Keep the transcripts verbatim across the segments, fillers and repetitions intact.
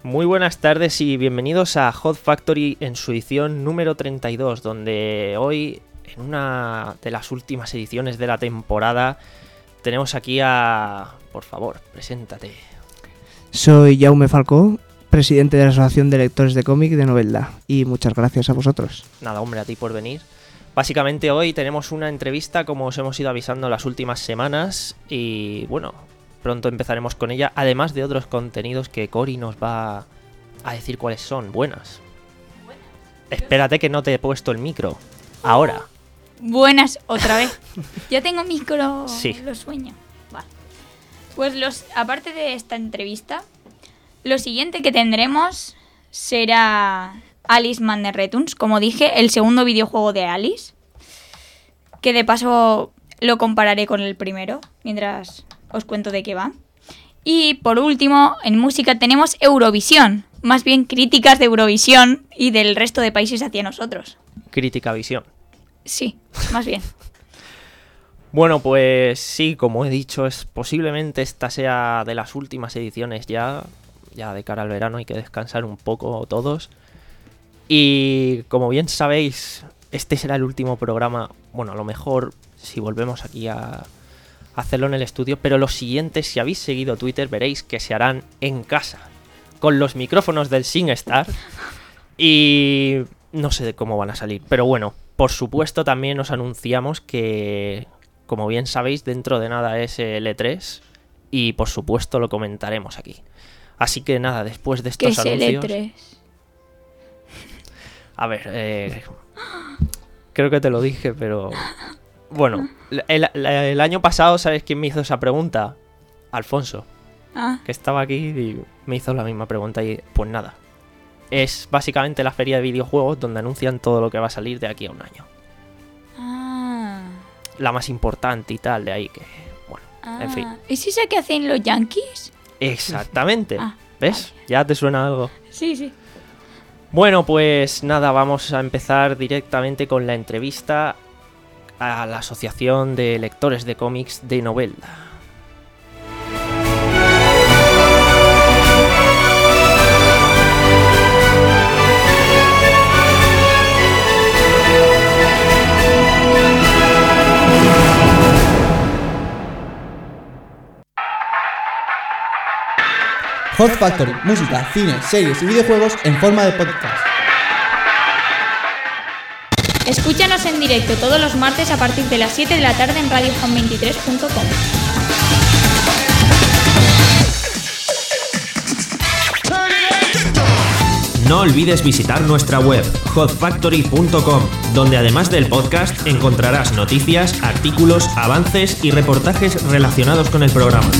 Muy buenas tardes y bienvenidos a Hot Factory en su edición número treinta y dos, donde hoy, en una de las últimas ediciones de la temporada, tenemos aquí a... Por favor, preséntate. Soy Jaume Falcó, presidente de la Asociación de Lectores de Cómic de Novelda, y muchas gracias a vosotros. Nada, hombre, a ti por venir. Básicamente hoy tenemos una entrevista, como os hemos ido avisando las últimas semanas, y bueno, pronto empezaremos con ella, además de otros contenidos que Cori nos va a decir cuáles son. Buenas. Buenas. Espérate que no te he puesto el micro. Ahora. Buenas, otra vez. Ya tengo micro. Sí. Lo sueño. Vale. Pues los, aparte de esta entrevista, lo siguiente que tendremos será Alice Madness Returns, como dije, el segundo videojuego de Alice, que de paso lo compararé con el primero, mientras os cuento de qué va. Y por último, en música tenemos Eurovisión, más bien críticas de Eurovisión y del resto de países hacia nosotros. Crítica visión. Sí, más bien. Bueno, pues sí, como he dicho, es posiblemente esta sea de las últimas ediciones ya, ya de cara al verano, hay que descansar un poco todos. Y como bien sabéis, este será el último programa, bueno, a lo mejor si volvemos aquí a hacerlo en el estudio, pero los siguientes, si habéis seguido Twitter, veréis que se harán en casa, con los micrófonos del SingStar, y no sé cómo van a salir, pero bueno, por supuesto también os anunciamos que, como bien sabéis, dentro de nada es el E tres, y por supuesto lo comentaremos aquí. Así que nada, después de estos ¿Qué es el anuncios... E tres? A ver, eh, creo que te lo dije, pero... Bueno, el, el, el año pasado, ¿sabes quién me hizo esa pregunta? Alfonso, Ah, que estaba aquí y me hizo la misma pregunta y pues nada. Es básicamente la feria de videojuegos donde anuncian todo lo que va a salir de aquí a un año. ah, La más importante y tal, de ahí que... Bueno, ah. en fin. ¿Es esa que hacen los Yankees? Exactamente. Ah, ¿Ves? ¿Ya te suena algo? Sí, sí. Bueno, pues nada, vamos a empezar directamente con la entrevista a la Asociación de Lectores de Cómics de Novelda. Hot Factory, música, cine, series y videojuegos en forma de podcast. Escúchanos en directo todos los martes a partir de las siete de la tarde en radio home veintitrés punto com. No olvides visitar nuestra web, hot factory punto com, donde además del podcast encontrarás noticias, artículos, avances y reportajes relacionados con el programa.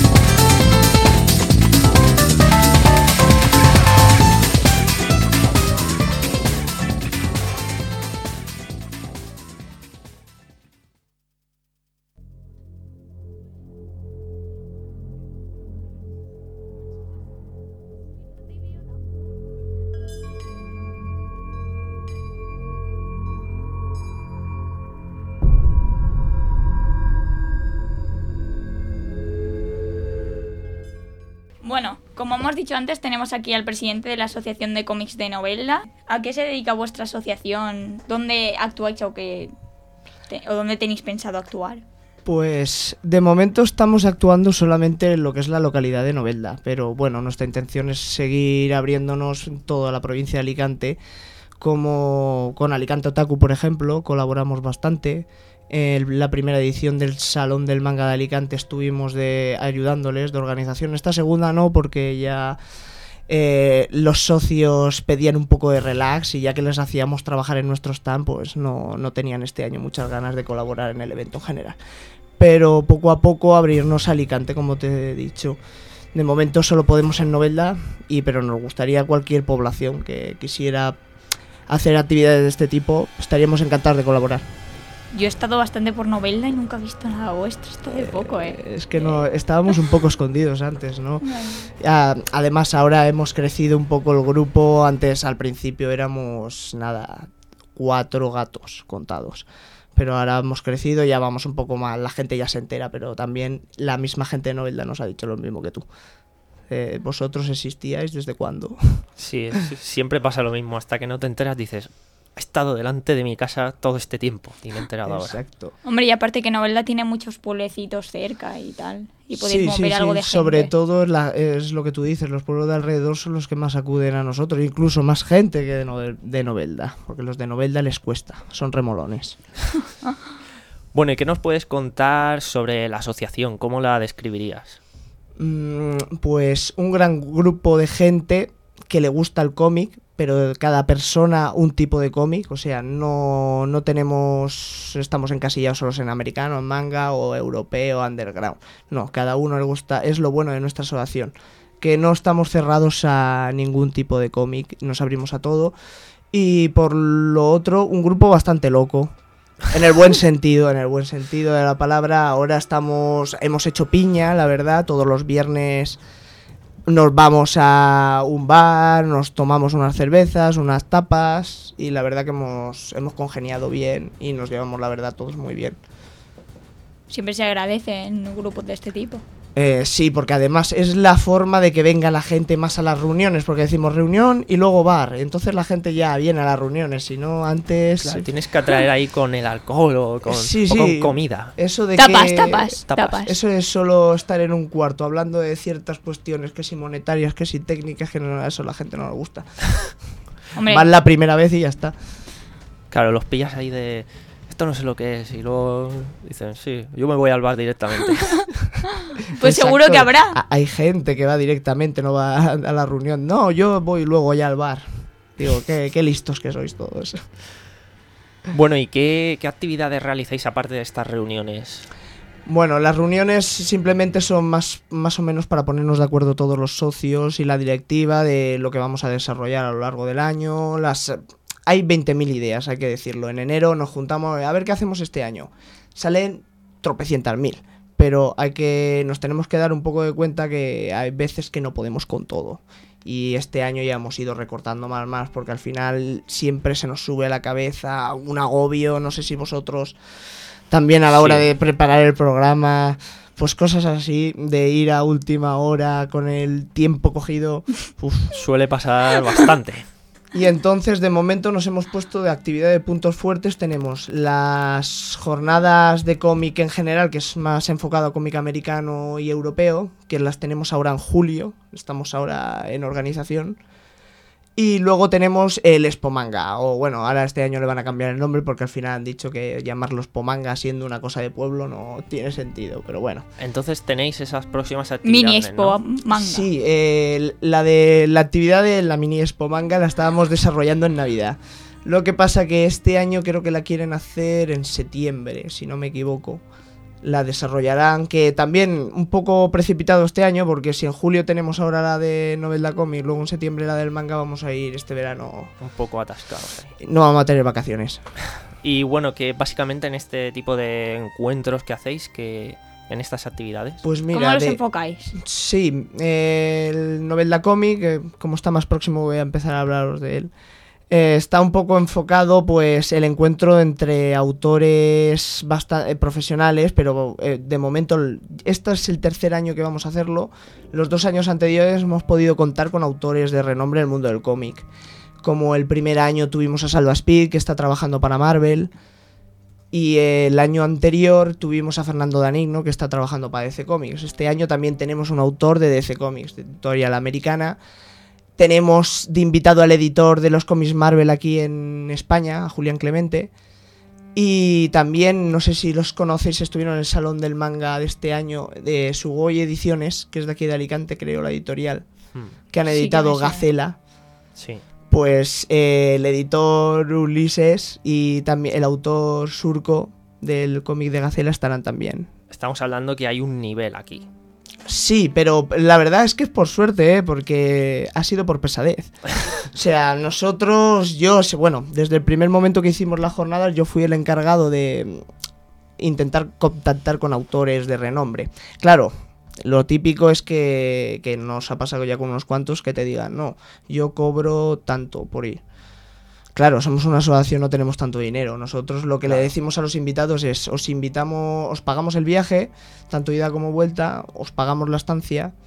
Bueno, como hemos dicho antes, tenemos aquí al presidente de la Asociación de Cómics de Novelda. ¿A qué se dedica vuestra asociación? ¿Dónde actuáis o, qué te- o dónde tenéis pensado actuar? Pues de momento estamos actuando solamente en lo que es la localidad de Novelda, pero bueno, nuestra intención es seguir abriéndonos en toda la provincia de Alicante, como con Alicante Otaku, por ejemplo, colaboramos bastante. En la primera edición del Salón del Manga de Alicante estuvimos de ayudándoles de organización. Esta segunda no, porque ya eh, los socios pedían un poco de relax y ya que les hacíamos trabajar en nuestro stand, pues no, no tenían este año muchas ganas de colaborar en el evento en general. Pero poco a poco abrirnos a Alicante, como te he dicho. De momento solo podemos en Novelda, y pero nos gustaría cualquier población que quisiera hacer actividades de este tipo, estaríamos encantados de colaborar. Yo he estado bastante por Novelda y nunca he visto nada vuestro. Esto de poco, ¿eh? Es que no estábamos un poco escondidos antes, ¿no? Ah, además ahora hemos crecido un poco el grupo. Antes al principio éramos nada, cuatro gatos contados. Pero ahora hemos crecido, ya vamos un poco más, la gente ya se entera, pero también la misma gente de Novelda nos ha dicho lo mismo que tú. Eh, ¿Vosotros existíais desde cuándo? Sí, es- siempre pasa lo mismo. Hasta que no te enteras dices, he estado delante de mi casa todo este tiempo y me he enterado ahora. Exacto. Hombre, y aparte que Novelda tiene muchos pueblecitos cerca y tal. Y podéis Sí, mover sí, algo sí. de gente. Sobre todo es, la- es lo que tú dices, los pueblos de alrededor son los que más acuden a nosotros, incluso más gente que de, Novel- de Novelda, porque los de Novelda les cuesta, son remolones. Bueno, ¿y qué nos puedes contar sobre la asociación? ¿Cómo la describirías? Mm, Pues un gran grupo de gente que le gusta el cómic, pero cada persona un tipo de cómic, o sea, no, no tenemos, estamos encasillados solos en americano, en manga o europeo, underground. No, cada uno le gusta, es lo bueno de nuestra asociación, que no estamos cerrados a ningún tipo de cómic, nos abrimos a todo. Y por lo otro, un grupo bastante loco. En el buen sentido, en el buen sentido de la palabra. Ahora estamos, hemos hecho piña, la verdad. Todos los viernes nos vamos a un bar, nos tomamos unas cervezas, unas tapas y la verdad que hemos, hemos congeniado bien y nos llevamos, la verdad, todos muy bien. Siempre se agradece en grupos de este tipo. Eh, sí, porque además es la forma de que venga la gente más a las reuniones, porque decimos reunión y luego bar, entonces la gente ya viene a las reuniones, si no antes... Claro, tienes que atraer ahí con el alcohol o con, Sí, o sí. con comida. Eso de Tapas, que... tapas, tapas. tapas. Eso es solo estar en un cuarto hablando de ciertas cuestiones, que si monetarias, que si técnicas, que no, eso a la gente no le gusta. Hombre, Van la primera vez y ya está. Claro, los pillas ahí de... Esto no sé lo que es y luego dicen, sí, yo me voy al bar directamente. pues seguro Exacto. que habrá. A- Hay gente que va directamente, no va a, a la reunión. No, yo voy luego ya al bar. Digo, qué, qué listos que sois todos. Bueno, ¿y qué, qué actividades realizáis aparte de estas reuniones? Bueno, las reuniones simplemente son más, más o menos para ponernos de acuerdo todos los socios y la directiva de lo que vamos a desarrollar a lo largo del año. Las Hay veinte mil ideas, hay que decirlo. En enero nos juntamos a ver qué hacemos este año. Salen tropecientas mil, pero hay que nos tenemos que dar un poco de cuenta que hay veces que no podemos con todo. Y este año ya hemos ido recortando más más porque al final siempre se nos sube a la cabeza un agobio, no sé si vosotros también a la hora Sí. de preparar el programa, pues cosas así, de ir a última hora con el tiempo cogido. Uf. Suele pasar bastante. Y entonces de momento nos hemos puesto de actividad de puntos fuertes. Tenemos las jornadas de cómic en general, que es más enfocado a cómic americano y europeo, que las tenemos ahora en julio, estamos ahora en organización. Y luego tenemos el Expomanga, o bueno, ahora este año le van a cambiar el nombre porque al final han dicho que llamarlo Expomanga siendo una cosa de pueblo no tiene sentido, pero bueno. Entonces tenéis esas próximas actividades, Mini Expo ¿no? manga. Sí, eh, la de la actividad de la mini Expo Manga la estábamos desarrollando en Navidad. Lo que pasa que este año creo que la quieren hacer en septiembre, si no me equivoco. La desarrollarán, que también un poco precipitado este año, porque si en julio tenemos ahora la de Novelda Comic, luego en septiembre la del manga, vamos a ir este verano. Un poco atascados ahí. No vamos a tener vacaciones. Y bueno, que básicamente en este tipo de encuentros que hacéis, que en estas actividades... Pues mira, ¿Cómo los de- enfocáis? Sí, eh, el Novelda Comic, eh, como está más próximo voy a empezar a hablaros de él. Eh, está un poco enfocado pues el encuentro entre autores bastante profesionales, pero eh, de momento el- este es el tercer año que vamos a hacerlo. Los dos años anteriores hemos podido contar con autores de renombre en el mundo del cómic. Como el primer año tuvimos a Salva Speed, que está trabajando para Marvel. Y el año anterior tuvimos a Fernando Danigno, que está trabajando para D C Comics. Este año también tenemos un autor de D C Comics, de editorial americana. Tenemos de invitado al editor de los cómics Marvel aquí en España, a Julián Clemente. Y también, no sé si los conocéis, estuvieron en el Salón del Manga de este año de Sugoi Ediciones, que es de aquí de Alicante, creo, la editorial, Hmm, que han Sí, que editado me suena. Gacela. sí. Pues eh, el editor Ulises y también el autor Surco del cómic de Gacela estarán también. Estamos hablando que hay un nivel aquí. Sí, pero la verdad es que es por suerte, ¿eh? Porque ha sido por pesadez. O sea, nosotros, yo, bueno, desde el primer momento que hicimos las jornadas, yo fui el encargado de intentar contactar con autores de renombre. Claro, lo típico es que, que nos ha pasado ya con unos cuantos que te digan, no, yo cobro tanto por ir. Claro, somos una asociación, no tenemos tanto dinero. Nosotros lo que Claro. le decimos a los invitados es, os invitamos, os pagamos el viaje, tanto ida como vuelta, os pagamos la estancia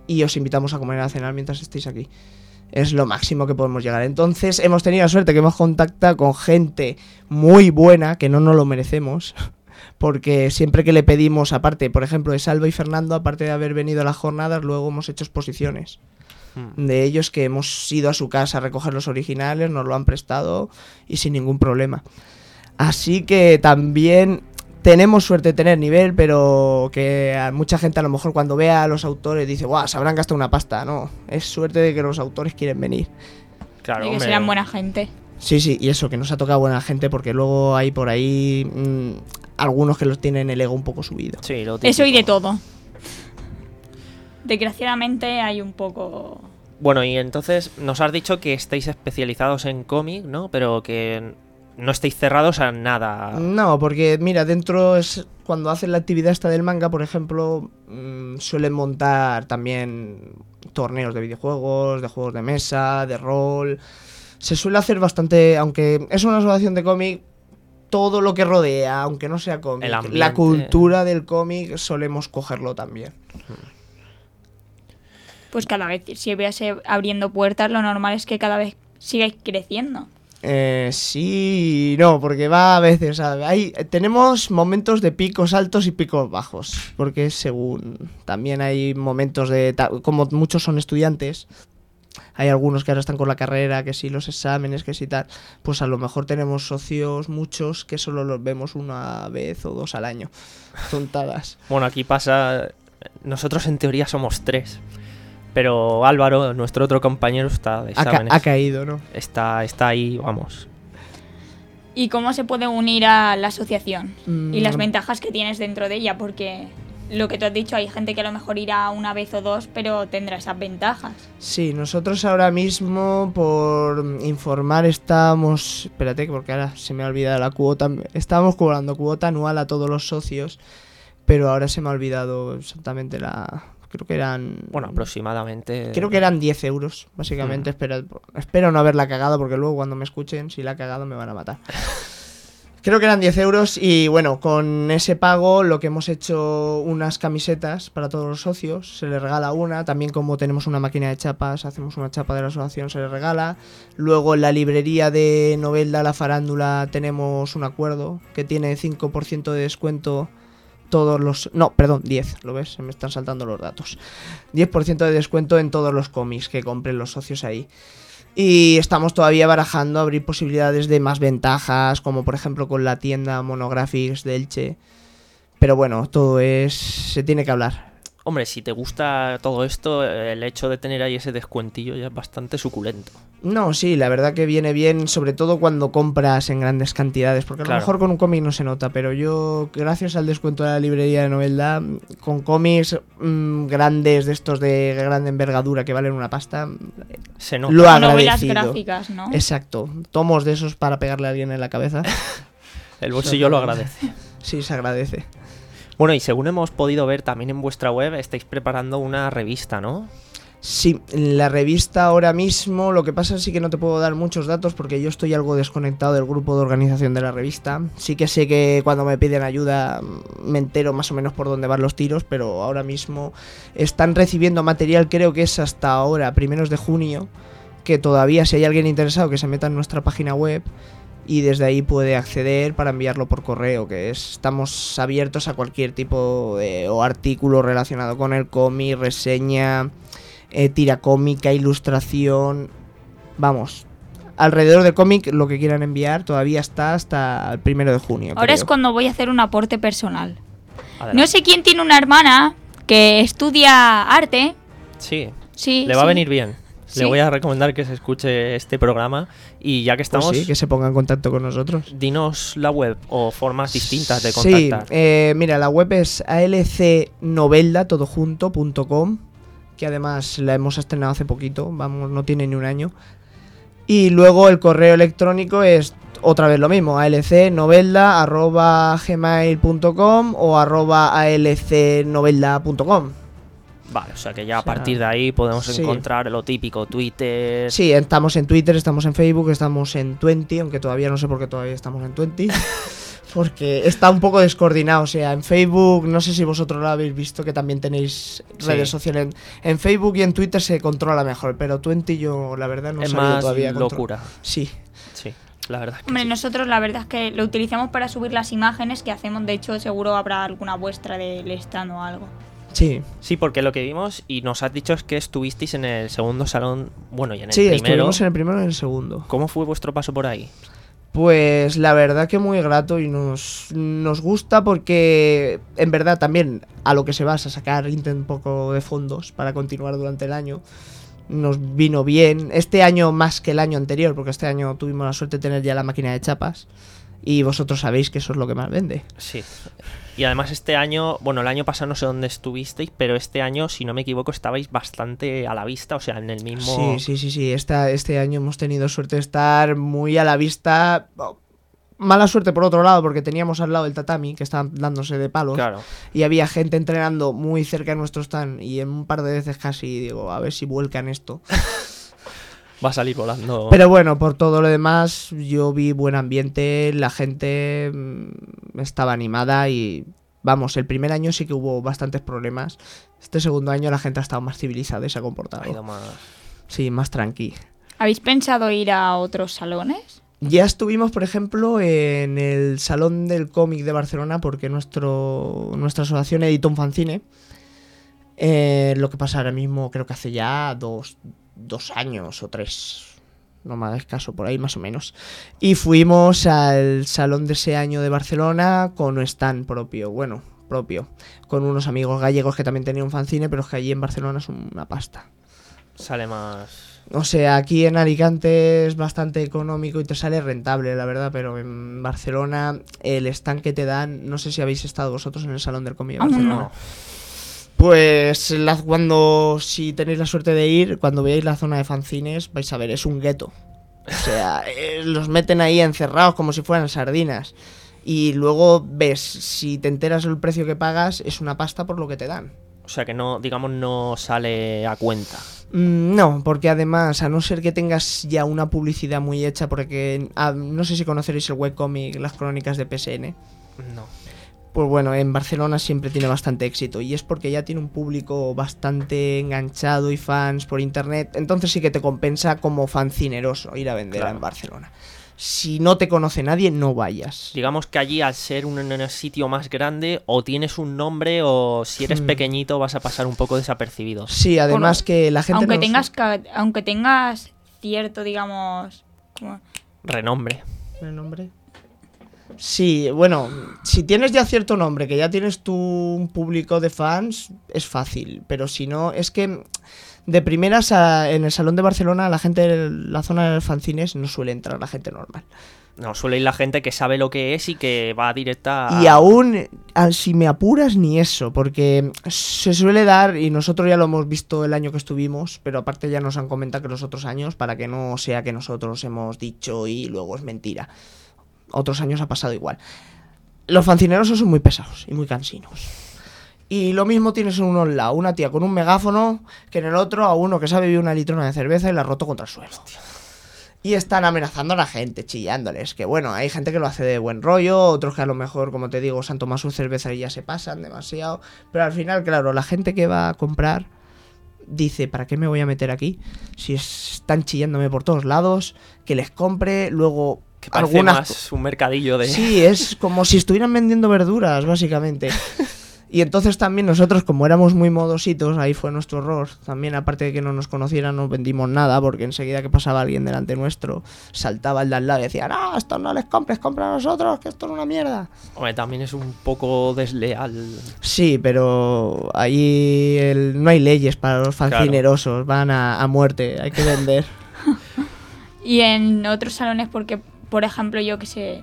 y os invitamos a comer y a cenar mientras estéis aquí. Es lo máximo que podemos llegar. Entonces hemos tenido la suerte que hemos contactado con gente muy buena, que no nos lo merecemos, porque siempre que le pedimos, aparte, por ejemplo, de Salva y Fernando, aparte de haber venido a las jornadas, luego hemos hecho exposiciones hmm. de ellos, que hemos ido a su casa a recoger los originales, nos lo han prestado y sin ningún problema. Así que también tenemos suerte de tener nivel, pero que a mucha gente a lo mejor cuando vea a los autores dice, guau, se habrán gastado una pasta. No, es suerte de que los autores quieren venir. Claro, y que hombre. serán buena gente. Sí, sí, y eso, que nos ha tocado buena gente, porque luego hay por ahí mmm, algunos que los tienen el ego un poco subido. Sí, lo Eso y de todo. Desgraciadamente hay un poco... Bueno, y entonces nos has dicho que estáis especializados en cómic, ¿no? Pero que no estáis cerrados a nada. No, porque mira, dentro es cuando hacen la actividad esta del manga, por ejemplo, mmm, suelen montar también torneos de videojuegos, de juegos de mesa, de rol. Se suele hacer bastante, aunque es una asociación de cómic, todo lo que rodea, aunque no sea cómic, la cultura del cómic solemos cogerlo también. Pues cada vez, si veas abriendo puertas, lo normal es que cada vez sigáis creciendo. Eh, sí, no, porque va a veces, ¿sabes? Hay, tenemos momentos de picos altos y picos bajos, porque es según, también hay momentos de, como muchos son estudiantes, hay algunos que ahora están con la carrera, que sí los exámenes, que sí tal, pues a lo mejor tenemos socios muchos que solo los vemos una vez o dos al año, tontadas. Bueno, aquí pasa, nosotros en teoría somos tres. Pero Álvaro, nuestro otro compañero, está de exámenes. Ha, ca- ha caído, ¿no? Está, está ahí, vamos. ¿Y cómo se puede unir a la asociación? Mm. Y las ventajas que tienes dentro de ella, porque lo que tú has dicho, hay gente que a lo mejor irá una vez o dos, pero tendrá esas ventajas. Sí, nosotros ahora mismo, por informar, estamos... Espérate, porque ahora se me ha olvidado la cuota. Estábamos cobrando cuota anual a todos los socios, pero ahora se me ha olvidado exactamente la... Creo que eran... Bueno, aproximadamente... Creo que eran diez euros, básicamente. Mm. Espero, espero no haberla cagado, porque luego cuando me escuchen, si la he cagado, me van a matar. Creo que eran diez euros y bueno, con ese pago lo que hemos hecho unas camisetas para todos los socios, se les regala una. También como tenemos una máquina de chapas, hacemos una chapa de la asociación, se les regala. Luego en la librería de Novelda La Farándula tenemos un acuerdo que tiene cinco por ciento de descuento... Todos los... No, perdón, diez, ¿lo ves? Se me están saltando los datos. diez por ciento de descuento en todos los cómics que compren los socios ahí. Y estamos todavía barajando abrir posibilidades de más ventajas, como por ejemplo con la tienda Monographics de Elche. Pero bueno, todo es... se tiene que hablar. Hombre, si te gusta todo esto, el hecho de tener ahí ese descuentillo ya es bastante suculento. No, sí, la verdad que viene bien, sobre todo cuando compras en grandes cantidades, porque a Claro. lo mejor con un cómic no se nota, pero yo, gracias al descuento de la librería de Novelda, con cómics mmm, grandes, de estos de gran envergadura que valen una pasta, Se nota. lo he Novelas agradecido. gráficas, ¿no? Exacto, tomos de esos para pegarle a alguien en la cabeza. El bolsillo lo agradece. Sí, se agradece. Bueno, y según hemos podido ver también en vuestra web, estáis preparando una revista, ¿no? Sí, la revista ahora mismo, lo que pasa es sí que no te puedo dar muchos datos porque yo estoy algo desconectado del grupo de organización de la revista. Sí que sé que cuando me piden ayuda me entero más o menos por dónde van los tiros, pero ahora mismo están recibiendo material, creo que es hasta ahora, primeros de junio, que todavía si hay alguien interesado que se meta en nuestra página web y desde ahí puede acceder para enviarlo por correo, que es, estamos abiertos a cualquier tipo de o artículo relacionado con el cómic, reseña... Eh, tira cómica, ilustración, vamos, alrededor del cómic lo que quieran enviar todavía está hasta el primero de junio. Ahora creo. es cuando voy a hacer un aporte personal. Adelante. No sé quién tiene una hermana que estudia arte. Sí, Sí, le va sí. a venir bien. Sí. Le voy a recomendar que se escuche este programa y ya que estamos, Pues sí, que se ponga en contacto con nosotros. dinos la web o formas distintas de Sí, contactar. eh, mira, la web es alcnovelda todo junto punto com, que además la hemos estrenado hace poquito, vamos, no tiene ni un año. Y luego el correo electrónico es otra vez lo mismo, alcnovelda arroba gmail punto com o arroba alcnovelda punto com. Vale, o sea que ya a O sea, partir de ahí podemos sí. encontrar lo típico, Twitter. Sí, estamos en Twitter, estamos en Facebook, estamos en Twenty, aunque todavía no sé por qué todavía estamos en Twenty. porque está un poco descoordinado. O sea, en Facebook, no sé si vosotros lo habéis visto, que también tenéis redes Sí. sociales. En, en Facebook y en Twitter se controla mejor, pero Twenty yo la verdad no he Es sabido más todavía control- locura. Sí. Sí, la verdad es que Hombre, sí. nosotros la verdad es que lo utilizamos para subir las imágenes que hacemos. De hecho, seguro habrá alguna vuestra del stand o algo. Sí, Sí, porque lo que vimos y nos has dicho es que estuvisteis en el segundo salón, bueno, y en el sí, primero. estuvimos en el primero y en el segundo. ¿Cómo fue vuestro paso por ahí? Pues la verdad que muy grato y nos, nos gusta porque en verdad también a lo que se basa sacar un poco de fondos para continuar durante el año nos vino bien. Este año más que el año anterior, porque este año tuvimos la suerte de tener ya la máquina de chapas y vosotros sabéis que eso es lo que más vende. Sí. Y además este año, bueno, el año pasado no sé dónde estuvisteis, pero este año, si no me equivoco, estabais bastante a la vista, o sea, en el mismo... Sí, sí, sí, sí. Esta, este año hemos tenido suerte de estar muy a la vista. Oh, mala suerte por otro lado, porque teníamos al lado el tatami, que estaban dándose de palos. Claro. Y había gente entrenando muy cerca de nuestro stand. Y en un par de veces casi digo, a ver si vuelcan esto. Va a salir volando. Pero bueno, por todo lo demás, yo vi buen ambiente. La gente mm, estaba animada y... Vamos, el primer año sí que hubo bastantes problemas. Este segundo año la gente ha estado más civilizada y se ha comportado. Ha ido más... Sí, más tranqui. ¿Habéis pensado ir a otros salones? Ya estuvimos, por ejemplo, en el Salón del Cómic de Barcelona porque nuestro, nuestra asociación editó un fanzine. Eh, lo que pasa ahora mismo creo que hace ya dos, dos años o tres, no me hagáis caso, por ahí más o menos. Y fuimos al Salón de ese año de Barcelona con un stand propio, bueno, propio, con unos amigos gallegos que también tenían un fanzine, pero es que allí en Barcelona es una pasta. Sale más... O sea, aquí en Alicante es bastante económico y te sale rentable, la verdad, pero en Barcelona el stand que te dan, no sé si habéis estado vosotros en el Salón del Cómic de Aún Barcelona. no. Pues la- cuando, si tenéis la suerte de ir, cuando veáis la zona de fanzines, vais a ver, es un gueto. O sea, eh, los meten ahí encerrados como si fueran sardinas. Y luego ves, si te enteras del precio que pagas, es una pasta por lo que te dan. O sea, que no, digamos, no sale a cuenta. Mm, No, porque además, a no ser que tengas ya una publicidad muy hecha, porque ah, no sé si conoceréis el webcomic Las Crónicas de P S N. No. Pues bueno, en Barcelona siempre tiene bastante éxito y es porque ya tiene un público bastante enganchado y fans por internet. Entonces sí que te compensa como fancineroso ir a vender Claro. en Barcelona. Si no te conoce nadie, no vayas. Digamos que allí, al ser un, un sitio más grande, o tienes un nombre, o si eres Hmm. pequeñito vas a pasar un poco desapercibido. Sí, además Bueno, que la gente Aunque no- tengas, ca- aunque tengas cierto, digamos... como- Renombre. ¿El nombre? Sí, bueno, si tienes ya cierto nombre, que ya tienes tu un público de fans, es fácil. Pero si no, es que de primeras a- en el Salón de Barcelona, la gente de la zona de fanzines no suele entrar, la gente normal. No, suele ir la gente que sabe lo que es y que va directa a... Y aún, a- si me apuras, ni eso, porque se suele dar, y nosotros ya lo hemos visto el año que estuvimos, pero aparte ya nos han comentado que los otros años, para que no sea que nosotros hemos dicho y luego es mentira. Otros años ha pasado igual. Los fancineros son muy pesados y muy cansinos. Y lo mismo tienes en uno al lado, una tía con un megáfono, que en el otro a uno que se ha bebido una litrona de cerveza y la ha roto contra el suelo. Y están amenazando a la gente, chillándoles. Que bueno, hay gente que lo hace de buen rollo, otros que a lo mejor, como te digo, se han tomado su cerveza y ya se pasan demasiado. Pero al final, claro, la gente que va a comprar dice, ¿para qué me voy a meter aquí? Si es- están chillándome por todos lados, que les compre, luego Que parece algunas... más un mercadillo de... Sí, es como si estuvieran vendiendo verduras, básicamente. Y entonces también nosotros, como éramos muy modositos, ahí fue nuestro error. También, aparte de que no nos conocieran, no vendimos nada, porque enseguida que pasaba alguien delante nuestro, saltaba el de al lado y decía, no, esto no les compres, compra a nosotros, que esto es una mierda. Hombre, también es un poco desleal. Sí, pero ahí el- no hay leyes para los fancinerosos, van a, a muerte, hay que vender. Y en otros salones, porque, por ejemplo, yo que sé...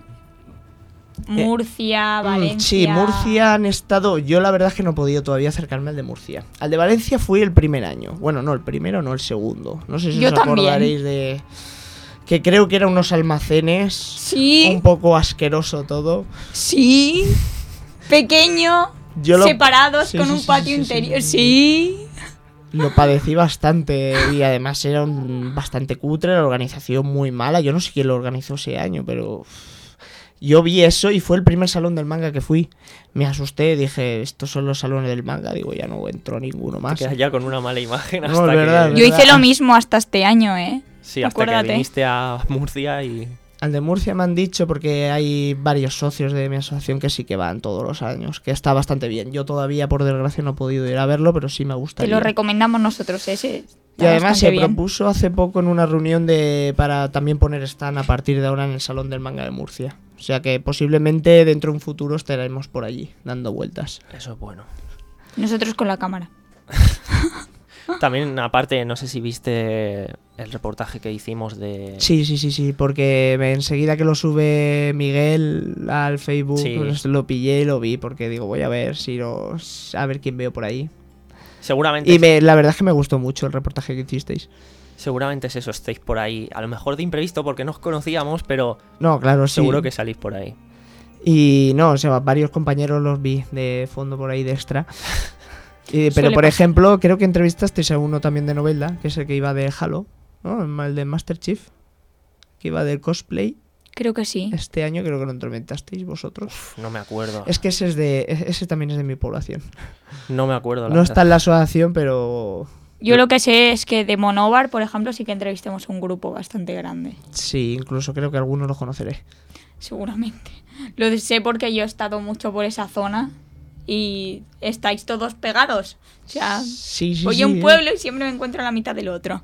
Murcia, Mm, Valencia... Sí, Murcia han estado. Yo la verdad es que no he podido todavía acercarme al de Murcia. Al de Valencia fui el primer año. Bueno, no, el primero, no el segundo. No sé si Yo os también. acordaréis de. Que creo que eran unos almacenes. Sí, Un poco asqueroso todo. sí. Pequeño, Yo lo, separados sí, con sí, un sí, patio sí, sí, interior. sí, Sí. lo padecí bastante. Y además era un- bastante cutre, la organización muy mala. Yo no sé quién lo organizó ese año, pero. Yo vi eso y fue el primer salón del manga que fui. Me asusté, dije, estos son los salones del manga. Digo, ya no entro a ninguno más. Te quedas ya con una mala imagen No, hasta es verdad, que... es Yo hice lo mismo hasta este año, ¿eh? Sí, hasta Acuérdate. que viniste a Murcia y... Al de Murcia me han dicho, porque hay varios socios de mi asociación que sí que van todos los años, que está bastante bien. Yo todavía, por desgracia, no he podido ir a verlo, pero sí me Te gustaría. lo recomendamos nosotros, ese. Y además bastante se bien. propuso hace poco en una reunión de para también poner stand a partir de ahora en el Salón del Manga de Murcia. O sea que posiblemente dentro de un futuro estaremos por allí, dando vueltas. Eso es bueno. Nosotros con la cámara. También, aparte, no sé si viste el reportaje que hicimos de... Sí, sí, sí, sí, porque me- enseguida que lo sube Miguel al Facebook, Sí. pues lo pillé y lo vi, porque digo, voy a ver si los, a ver quién veo por ahí. Seguramente, Y me- la verdad es que me gustó mucho el reportaje que hicisteis. seguramente es eso, estéis por ahí. A lo mejor de imprevisto porque no os conocíamos, pero No, claro, sí. seguro que salís por ahí. Y no, o sea, varios compañeros los vi de fondo por ahí de extra. Y- pero Suele por pasar. ejemplo, creo que entrevistasteis a uno también de Novelda, que es el que iba de Halo, ¿no? El de Master Chief, que iba del cosplay. Creo que sí. Este año creo que lo entrevistasteis vosotros. Uf, no me acuerdo. Es que ese es de ese también es de mi población. No me acuerdo, la No verdad. está en la asociación, pero Yo lo que sé es que de Monóvar, por ejemplo, sí que entrevistamos un grupo bastante grande. sí, incluso creo que algunos los conoceré. Seguramente. Lo sé porque yo he estado mucho por esa zona y estáis todos pegados. O sea, Sí, sí, voy sí, a un ¿eh? pueblo y siempre me encuentro en la mitad del otro.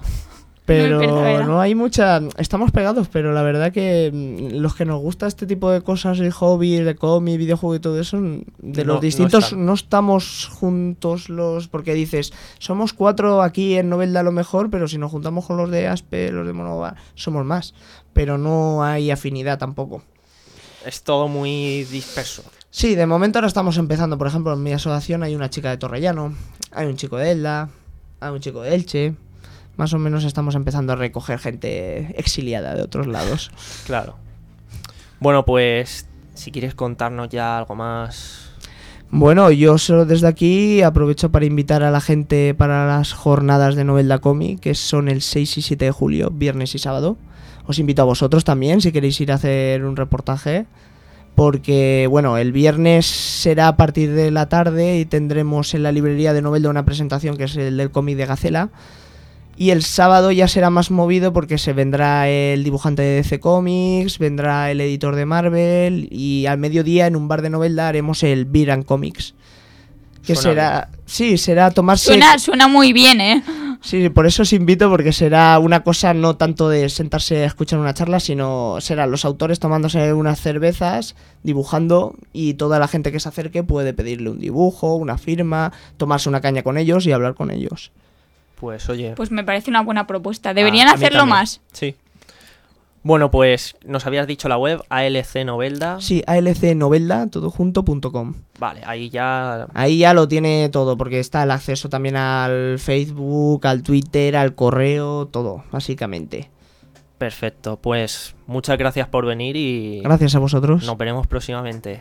Pero No, es verdad, no hay mucha... Estamos pegados, pero la verdad que mm, los que nos gusta este tipo de cosas, de hobbies, de cómic, videojuego y todo eso, mm, de No- los no distintos están. no, estamos juntos los... Porque dices, somos cuatro aquí en Novelda a lo mejor, pero si nos juntamos con los de Aspe, los de Monova, somos más. Pero no hay afinidad tampoco. Es todo muy disperso. Sí, de momento ahora estamos empezando. Por ejemplo, en mi asociación hay una chica de Torrellano, hay un chico de Elda, hay un chico de Elche. Más o menos estamos empezando a recoger gente exiliada de otros lados. Claro. Bueno, pues si quieres contarnos ya algo más... Bueno, yo solo desde aquí aprovecho para invitar a la gente para las jornadas de Novelda Comic, que son el seis y siete de julio, viernes y sábado. Os invito a vosotros también, si queréis ir a hacer un reportaje, porque, bueno, el viernes será a partir de la tarde y tendremos en la librería de Novelda una presentación que es el del cómic de Gacela. Y el sábado ya será más movido porque se vendrá el dibujante de D C Comics, vendrá el editor de Marvel y al mediodía en un bar de Novelda haremos el Beer and Comics. Que Suena será... Sí, será tomarse... Suena, suena muy bien, ¿eh? Sí, por eso os invito, porque será una cosa no tanto de sentarse a escuchar una charla, sino serán los autores tomándose unas cervezas, dibujando, y toda la gente que se acerque puede pedirle un dibujo, una firma, tomarse una caña con ellos y hablar con ellos. Pues oye... Pues me parece una buena propuesta. Deberían a- a mí hacerlo también. más. Sí. Bueno, pues nos habías dicho la web, A L C Novelda. Sí, alcnovelda, todo junto, punto com. Vale, ahí ya... Ahí ya lo tiene todo, porque está el acceso también al Facebook, al Twitter, al correo, todo, básicamente. Perfecto, pues muchas gracias por venir y Gracias a vosotros. nos veremos próximamente.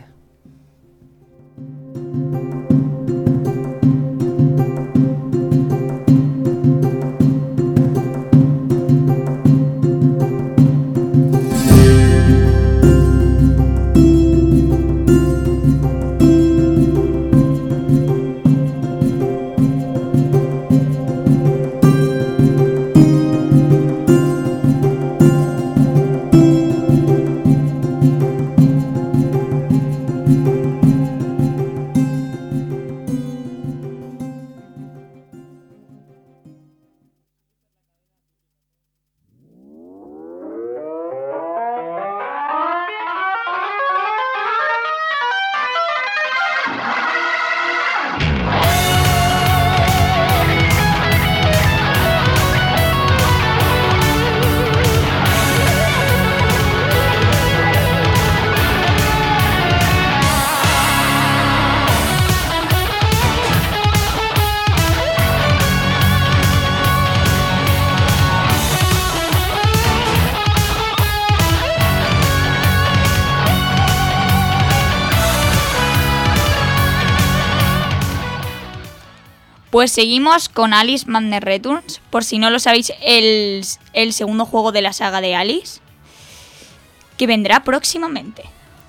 Pues seguimos con Alice Madness Returns. Por si no lo sabéis, el, el segundo juego de la saga de Alice. que vendrá próximamente.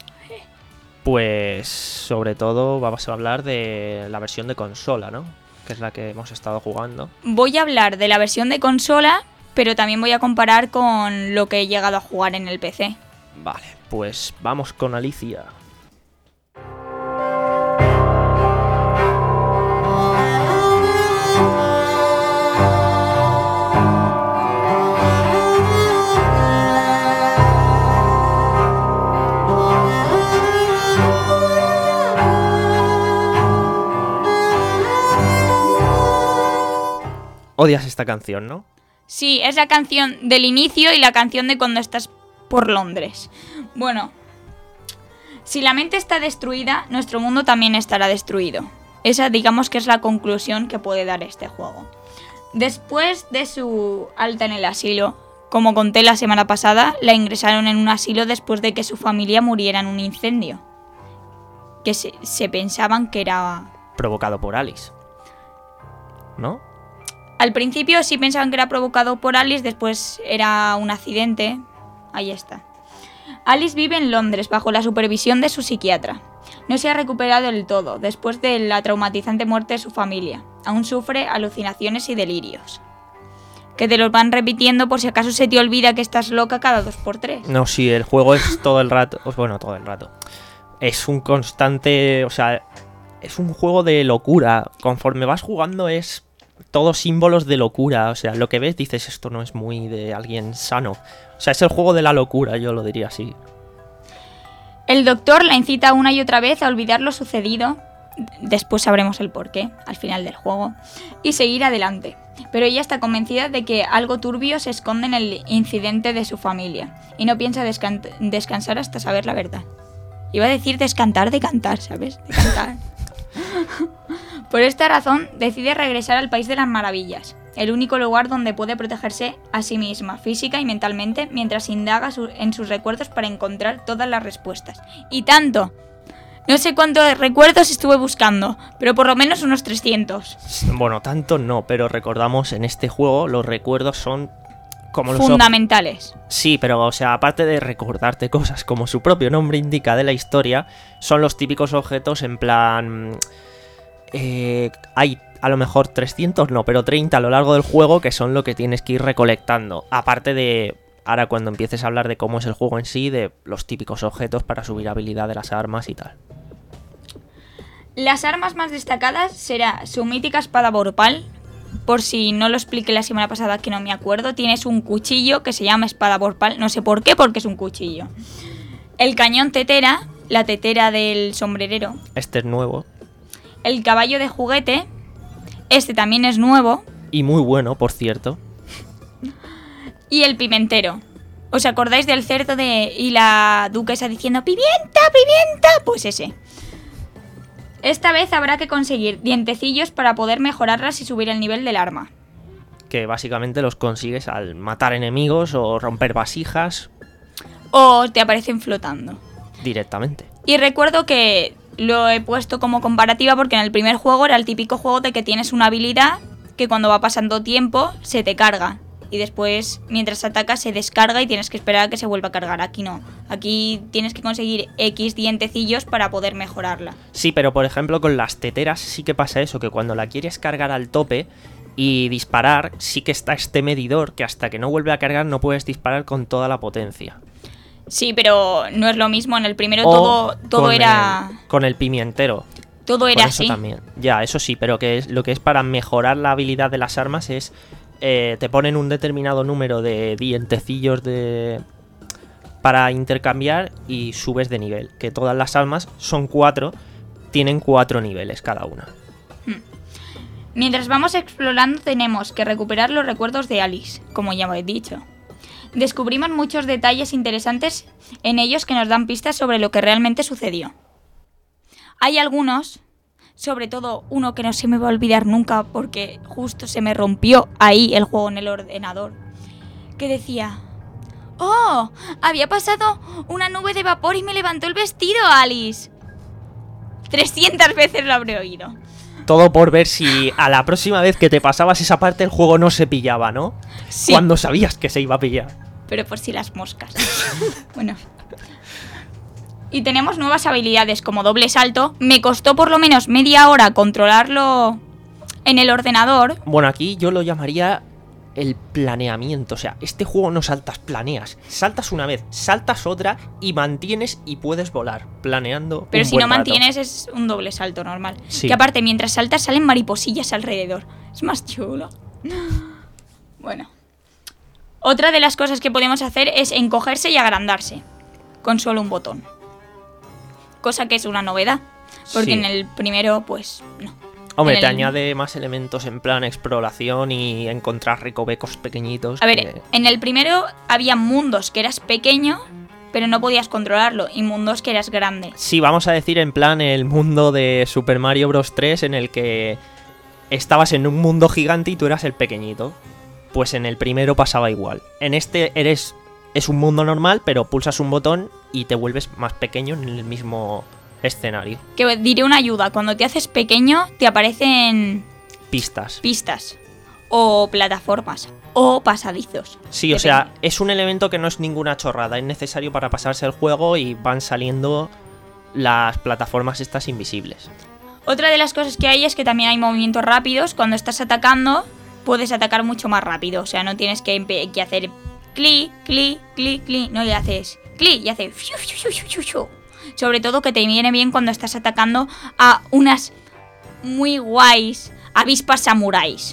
Pues sobre todo vamos a hablar de la versión de consola, ¿no? Que es la que hemos estado jugando. Voy a hablar de la versión de consola, pero también voy a comparar con lo que he llegado a jugar en el P C. Vale, pues vamos con Alicia. Odias esta canción, ¿no? Sí, es la canción del inicio y la canción de cuando estás por Londres. Bueno, si la mente está destruida, nuestro mundo también estará destruido. Esa, digamos que es la conclusión que puede dar este juego. Después de su alta en el asilo, como conté la semana pasada, la ingresaron en un asilo después de que su familia muriera en un incendio. Que se, se pensaban que era... Provocado por Alice, ¿no? Al principio sí pensaban que era provocado por Alice, después era un accidente. Ahí está. Alice vive en Londres bajo la supervisión de su psiquiatra. No se ha recuperado del todo, después de la traumatizante muerte de su familia. Aún sufre alucinaciones y delirios, que te los van repitiendo por si acaso se te olvida que estás loca cada dos por tres. No, sí, el juego es todo el rato... Bueno, todo el rato. Es un constante... O sea, es un juego de locura. Conforme vas jugando es... todos símbolos de locura, o sea, lo que ves dices, esto no es muy de alguien sano. O sea, es el juego de la locura, yo lo diría así. El doctor la incita una y otra vez a olvidar lo sucedido, después sabremos el porqué, al final del juego, y seguir adelante. Pero ella está convencida de que algo turbio se esconde en el incidente de su familia, y no piensa descan- descansar hasta saber la verdad. Iba a decir descantar de cantar, ¿sabes? De cantar. Por esta razón, decide regresar al País de las Maravillas, el único lugar donde puede protegerse a sí misma, física y mentalmente, mientras indaga su- en sus recuerdos para encontrar todas las respuestas. Y tanto. No sé cuántos recuerdos estuve buscando, pero por lo menos unos trescientos. Bueno, tanto no, pero recordamos en este juego los recuerdos son como los... Fundamentales. ob- Sí, pero o sea, aparte de recordarte cosas como su propio nombre indica de la historia, son los típicos objetos en plan... Eh, hay a lo mejor trescientos, no, pero treinta a lo largo del juego que son lo que tienes que ir recolectando. Aparte de, ahora cuando empieces a hablar de cómo es el juego en sí, de los típicos objetos para subir habilidad de las armas y tal. Las armas más destacadas será su mítica espada Vorpal. Por si no lo expliqué la semana pasada que no me acuerdo, tienes un cuchillo que se llama espada Vorpal. No sé por qué, porque es un cuchillo. El cañón tetera, la tetera del sombrerero. Este es nuevo. El caballo de juguete, este también es nuevo. Y muy bueno, por cierto. Y el pimentero. ¿Os acordáis del cerdo de y la duquesa diciendo ¡pimienta, pimienta! Pues ese. Esta vez habrá que conseguir dientecillos para poder mejorarlas y subir el nivel del arma. Que básicamente los consigues al matar enemigos o romper vasijas O te aparecen flotando. directamente. Y recuerdo que lo he puesto como comparativa porque en el primer juego era el típico juego de que tienes una habilidad que cuando va pasando tiempo se te carga. Y después, mientras atacas, se descarga y tienes que esperar a que se vuelva a cargar. Aquí no. Aquí tienes que conseguir X dientecillos para poder mejorarla. Sí, pero por ejemplo con las teteras sí que pasa eso, que cuando la quieres cargar al tope y disparar, sí que está este medidor que hasta que no vuelve a cargar no puedes disparar con toda la potencia. Sí, pero no es lo mismo. En el primero O todo, todo con era... el- con el pimientero. Todo Con era eso así. también. Ya, eso sí, pero que es lo que es para mejorar la habilidad de las armas es... eh, te ponen un determinado número de dientecillos de... para intercambiar y subes de nivel. Que todas las armas son cuatro, tienen cuatro niveles cada una. Mientras vamos explorando tenemos que recuperar los recuerdos de Alice, como ya he dicho. Descubrimos muchos detalles interesantes en ellos que nos dan pistas sobre lo que realmente sucedió. Hay algunos, sobre todo uno que no se me va a olvidar nunca porque justo se me rompió ahí el juego en el ordenador, que decía: ¡Oh! Había pasado una nube de vapor y me levantó el vestido, Alice. trescientas veces lo habré oído. Todo por ver si a la próxima vez que te pasabas esa parte el juego no se pillaba, ¿no? Sí. Cuando sabías que se iba a pillar. Pero por si las moscas. Bueno, Y tenemos nuevas habilidades como doble salto. Me costó por lo menos media hora controlarlo en el ordenador. Bueno, aquí yo lo llamaría el planeamiento. O sea, este juego no saltas, planeas. Saltas una vez, saltas otra y mantienes y puedes volar, planeando. Pero un si buen no rato. mantienes es un doble salto normal. Sí. Que aparte, mientras saltas salen mariposillas alrededor. Es más chulo. Bueno. Otra de las cosas que podemos hacer es encogerse y agrandarse. Con solo un botón. Cosa que es una novedad. Porque Sí. en el primero, pues, no. Hombre, en te el- añade más elementos en plan exploración y encontrar recovecos pequeñitos. A ver, que- en el primero había mundos que eras pequeño, pero no podías controlarlo. Y mundos que eras grande. Sí, vamos a decir en plan el mundo de Super Mario Bros. tres en el que estabas en un mundo gigante y tú eras el pequeñito. Pues en el primero pasaba igual. En este eres es un mundo normal, pero pulsas un botón y te vuelves más pequeño en el mismo escenario. Que diré una ayuda. Cuando te haces pequeño, te aparecen Pistas. pistas. O plataformas. O pasadizos. Sí, o Depende. sea, es un elemento que no es ninguna chorrada. Es necesario para pasarse el juego y van saliendo las plataformas estas invisibles. Otra de las cosas que hay es que también hay movimientos rápidos. Cuando estás atacando, puedes atacar mucho más rápido. O sea, no tienes que, empe- que hacer clic, clic, clic, clic. No, le haces clic y haces fiu, fiu, fiu, fiu, fiu, fiu. Sobre todo que te viene bien cuando estás atacando a unas muy guays avispas samuráis.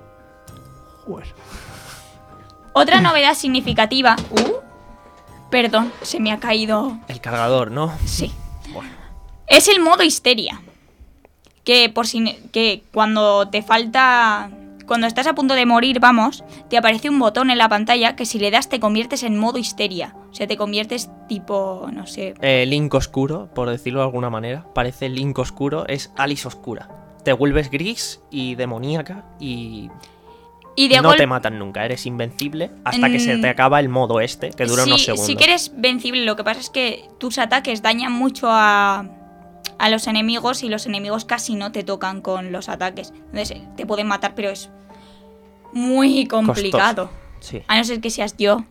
Otra novedad significativa... Uh, perdón, se me ha caído... El cargador, ¿no? Sí. Bueno. Es el modo histeria. Que por si ne- que cuando te falta. Cuando estás a punto de morir, vamos, te aparece un botón en la pantalla que si le das te conviertes en modo histeria. O sea, te conviertes tipo, no sé. Eh, Link oscuro, por decirlo de alguna manera. Parece Link oscuro, es Alice oscura. Te vuelves gris y demoníaca y Y de no golpe. te matan nunca. Eres invencible hasta que se Mm. te acaba el modo este, que dura unos segundos. Sí que eres vencible, lo que pasa es que tus ataques dañan mucho a, a los enemigos y los enemigos casi no te tocan con los ataques. Entonces eh, te pueden matar, pero es muy complicado. Costoso. Sí. A no ser que seas yo.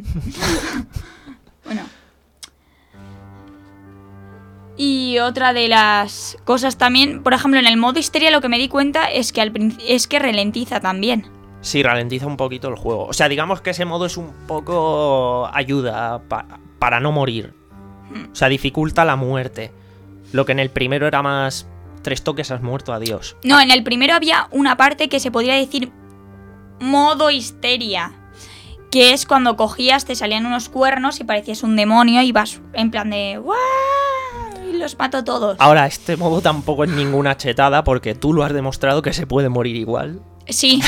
Bueno. Y otra de las cosas también, por ejemplo, en el modo histeria lo que me di cuenta es que al princi- es que ralentiza también. Sí, ralentiza un poquito el juego. O sea, digamos que ese modo es un poco ayuda pa- para no morir. O sea, dificulta la muerte. Lo que en el primero era más tres toques has muerto, adiós. No, en el primero había una parte que se podría decir modo histeria. Que es cuando cogías, te salían unos cuernos y parecías un demonio y vas en plan de ¡guau! Y los mato todos. Ahora, este modo tampoco es ninguna chetada porque tú lo has demostrado que se puede morir igual. Sí.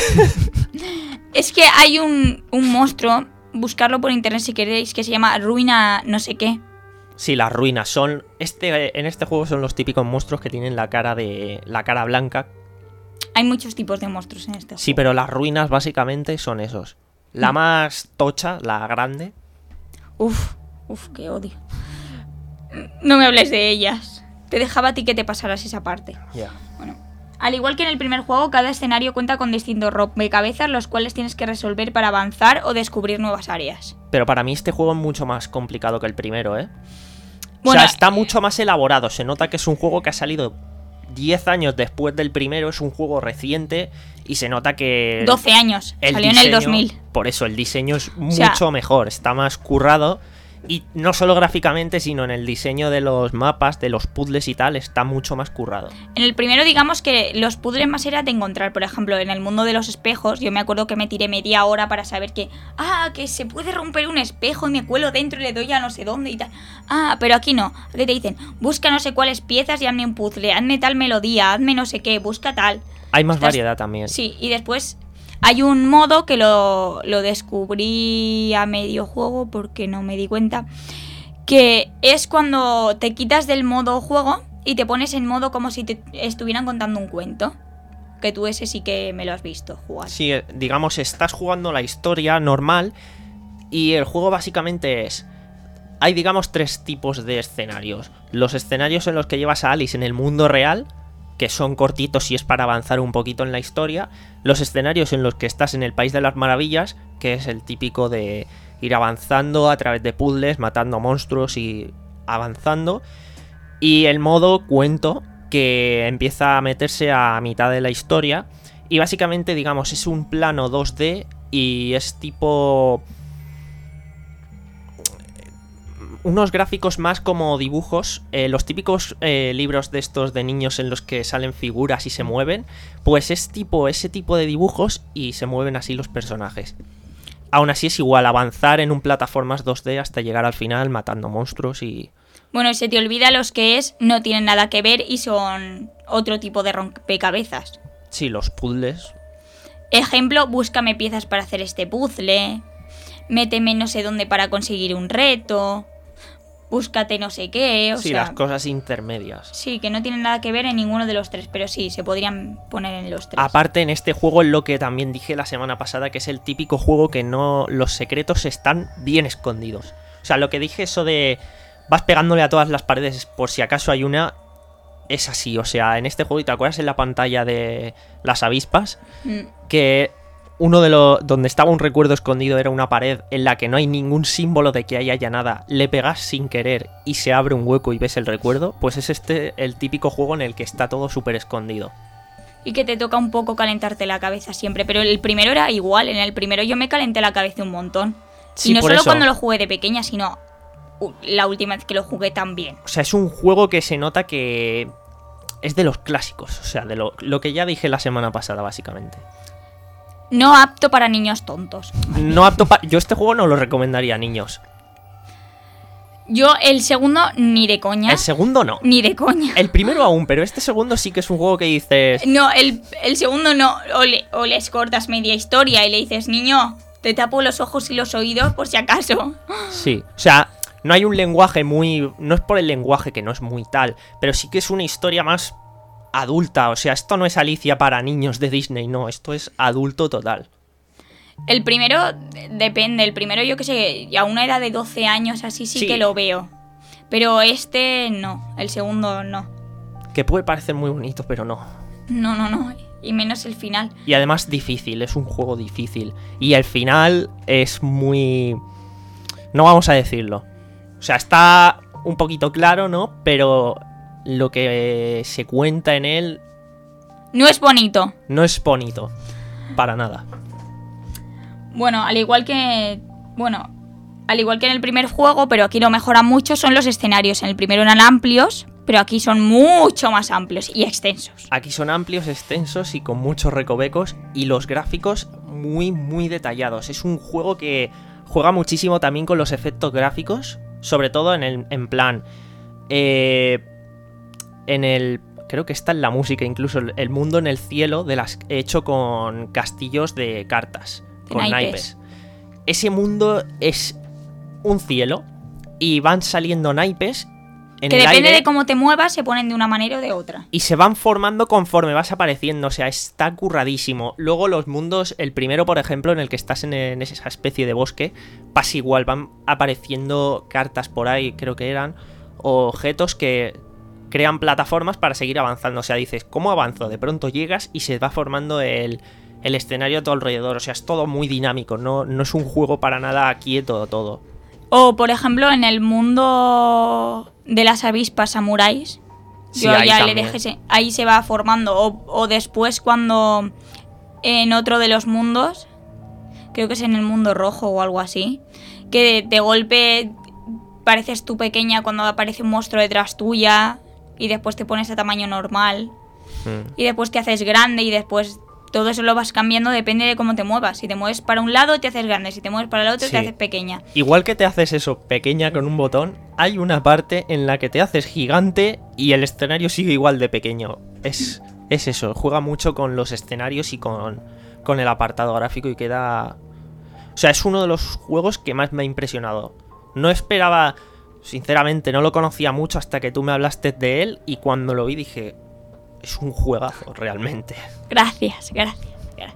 Es que hay un, un monstruo, buscarlo por internet si queréis, que se llama Ruina no sé qué. Sí, las ruinas son... Este, en este juego son los típicos monstruos que tienen la cara de la cara blanca. Hay muchos tipos de monstruos en este Sí, juego. pero las ruinas básicamente son esos. La más tocha, la grande. Uf, uf, qué odio. No me hables de ellas. Te dejaba a ti que te pasaras esa parte. Ya. Bueno, al igual que en el primer juego, cada escenario cuenta con distintos rompecabezas, los cuales tienes que resolver para avanzar o descubrir nuevas áreas. Pero para mí este juego es mucho más complicado que el primero, ¿eh? Bueno, o sea, está mucho más elaborado. Se nota que es un juego que ha salido diez años después del primero. Es un juego reciente y se nota que... doce años. el Salió en el diseño- dos mil. Por eso, el diseño es sea- mucho mejor. Está más currado. Y no solo gráficamente, sino en el diseño de los mapas, de los puzzles y tal, está mucho más currado. En el primero, digamos que los puzzles más era de encontrar, por ejemplo, en el mundo de los espejos, yo me acuerdo que me tiré media hora para saber que, ah, que se puede romper un espejo y me cuelo dentro y le doy a no sé dónde y tal. Ah, pero aquí no, aquí te dicen, busca no sé cuáles piezas y hazme un puzzle, hazme tal melodía, hazme no sé qué, busca tal. Hay más Estás- variedad también. Sí, y después hay un modo que lo, lo descubrí a medio juego porque no me di cuenta, que es cuando te quitas del modo juego y te pones en modo como si te estuvieran contando un cuento. Que tú ese sí que me lo has visto jugar. Sí, eh, digamos, estás jugando la historia normal y el juego básicamente es... Hay, digamos, tres tipos de escenarios. Los escenarios en los que llevas a Alice en el mundo real, que son cortitos y es para avanzar un poquito en la historia. Los escenarios en los que estás en el País de las Maravillas, que es el típico de ir avanzando a través de puzzles, matando monstruos y avanzando. Y el modo cuento, que empieza a meterse a mitad de la historia. Y básicamente, digamos, es un plano dos D y es tipo... unos gráficos más como dibujos, eh, los típicos eh, libros de estos de niños en los que salen figuras y se mueven, pues es tipo ese tipo de dibujos y se mueven así los personajes. Aún así es igual avanzar en un plataformas dos D hasta llegar al final matando monstruos y... Bueno, se te olvida los que es, no tienen nada que ver y son otro tipo de rompecabezas. Sí, los puzzles. Ejemplo, búscame piezas para hacer este puzzle, méteme no sé dónde para conseguir un reto... búscate no sé qué, o sí, sea... las cosas intermedias. Sí, que no tienen nada que ver en ninguno de los tres, pero sí, se podrían poner en los tres. Aparte, en este juego es lo que también dije la semana pasada, que es el típico juego que no... los secretos están bien escondidos. O sea, lo que dije, eso de... vas pegándole a todas las paredes por si acaso hay una... es así, o sea, en este juego, ¿y te acuerdas en la pantalla de las avispas? Mm. Que... uno de los... donde estaba un recuerdo escondido era una pared en la que no hay ningún símbolo de que haya nada. Le pegas sin querer y se abre un hueco y ves el recuerdo. Pues es este el típico juego en el que está todo súper escondido. Y que te toca un poco calentarte la cabeza siempre. Pero el primero era igual. En el primero yo me calenté la cabeza un montón. Sí, y no por solo eso. cuando lo jugué de pequeña, sino la última vez que lo jugué también. O sea, es un juego que se nota que... es de los clásicos. O sea, de lo, lo que ya dije la semana pasada, básicamente. No apto para niños tontos. No apto para... yo este juego no lo recomendaría a niños. Yo el segundo ni de coña. El segundo no. Ni de coña. El primero aún, pero este segundo sí que es un juego que dices... No, el, el segundo no. O, le, o les cortas media historia y le dices, niño, te tapo los ojos y los oídos por si acaso. Sí, o sea, no hay un lenguaje muy... no es por el lenguaje que no es muy tal, pero sí que es una historia más adulta. O sea, esto no es Alicia para niños de Disney, no, esto es adulto total. El primero depende, el primero yo que sé, a una edad de doce años así sí, Sí. que lo veo. Pero este no, el segundo no. Que puede parecer muy bonito, pero no. No, no, no. Y menos el final. Y además difícil, es un juego difícil. Y el final es muy... no vamos a decirlo. O sea, está un poquito claro, ¿no? Pero lo que se cuenta en él No es bonito. no es bonito. Para nada. Bueno, al igual que... Bueno, al igual que en el primer juego, pero aquí lo mejora mucho, son los escenarios. En el primero eran amplios, pero aquí son mucho más amplios y extensos. Aquí son amplios, extensos y con muchos recovecos. Y los gráficos muy, muy detallados. Es un juego que juega muchísimo también con los efectos gráficos. Sobre todo en el en plan... Eh, en el... creo que está en la música incluso. El mundo en el cielo de las hecho con castillos de cartas. De Con naipes. naipes. Ese mundo es un cielo. Y van saliendo naipes en Que el depende aire. de cómo te muevas, se ponen de una manera o de otra. Y se van formando conforme vas apareciendo, o sea, está curradísimo. Luego los mundos, el primero por ejemplo, en el que estás en, en esa especie de bosque, pasa igual, van apareciendo cartas por ahí, creo que eran, o objetos que crean plataformas para seguir avanzando. O sea, dices, ¿cómo avanzo? De pronto llegas y se va formando el, el escenario a tu alrededor. O sea, es todo muy dinámico, no, no es un juego para nada quieto todo. O, por ejemplo, en el mundo de las avispas samuráis, Sí, yo ahí ya le también. dejé, ese- ahí se va formando. O, o después cuando en otro de los mundos, creo que es en el mundo rojo o algo así, que de, de golpe pareces tú pequeña cuando aparece un monstruo detrás tuya y después te pones a tamaño normal Mm. y después te haces grande y después... Todo eso lo vas cambiando, depende de cómo te muevas. Si te mueves para un lado, te haces grande. Si te mueves para el otro, Sí. te haces pequeña. Igual que te haces eso pequeña con un botón, hay una parte en la que te haces gigante y el escenario sigue igual de pequeño. Es, es eso, juega mucho con los escenarios y con, con el apartado gráfico y queda... O sea, es uno de los juegos que más me ha impresionado. No esperaba, sinceramente, no lo conocía mucho hasta que tú me hablaste de él y cuando lo vi dije, es un juegazo realmente. Gracias, gracias, gracias.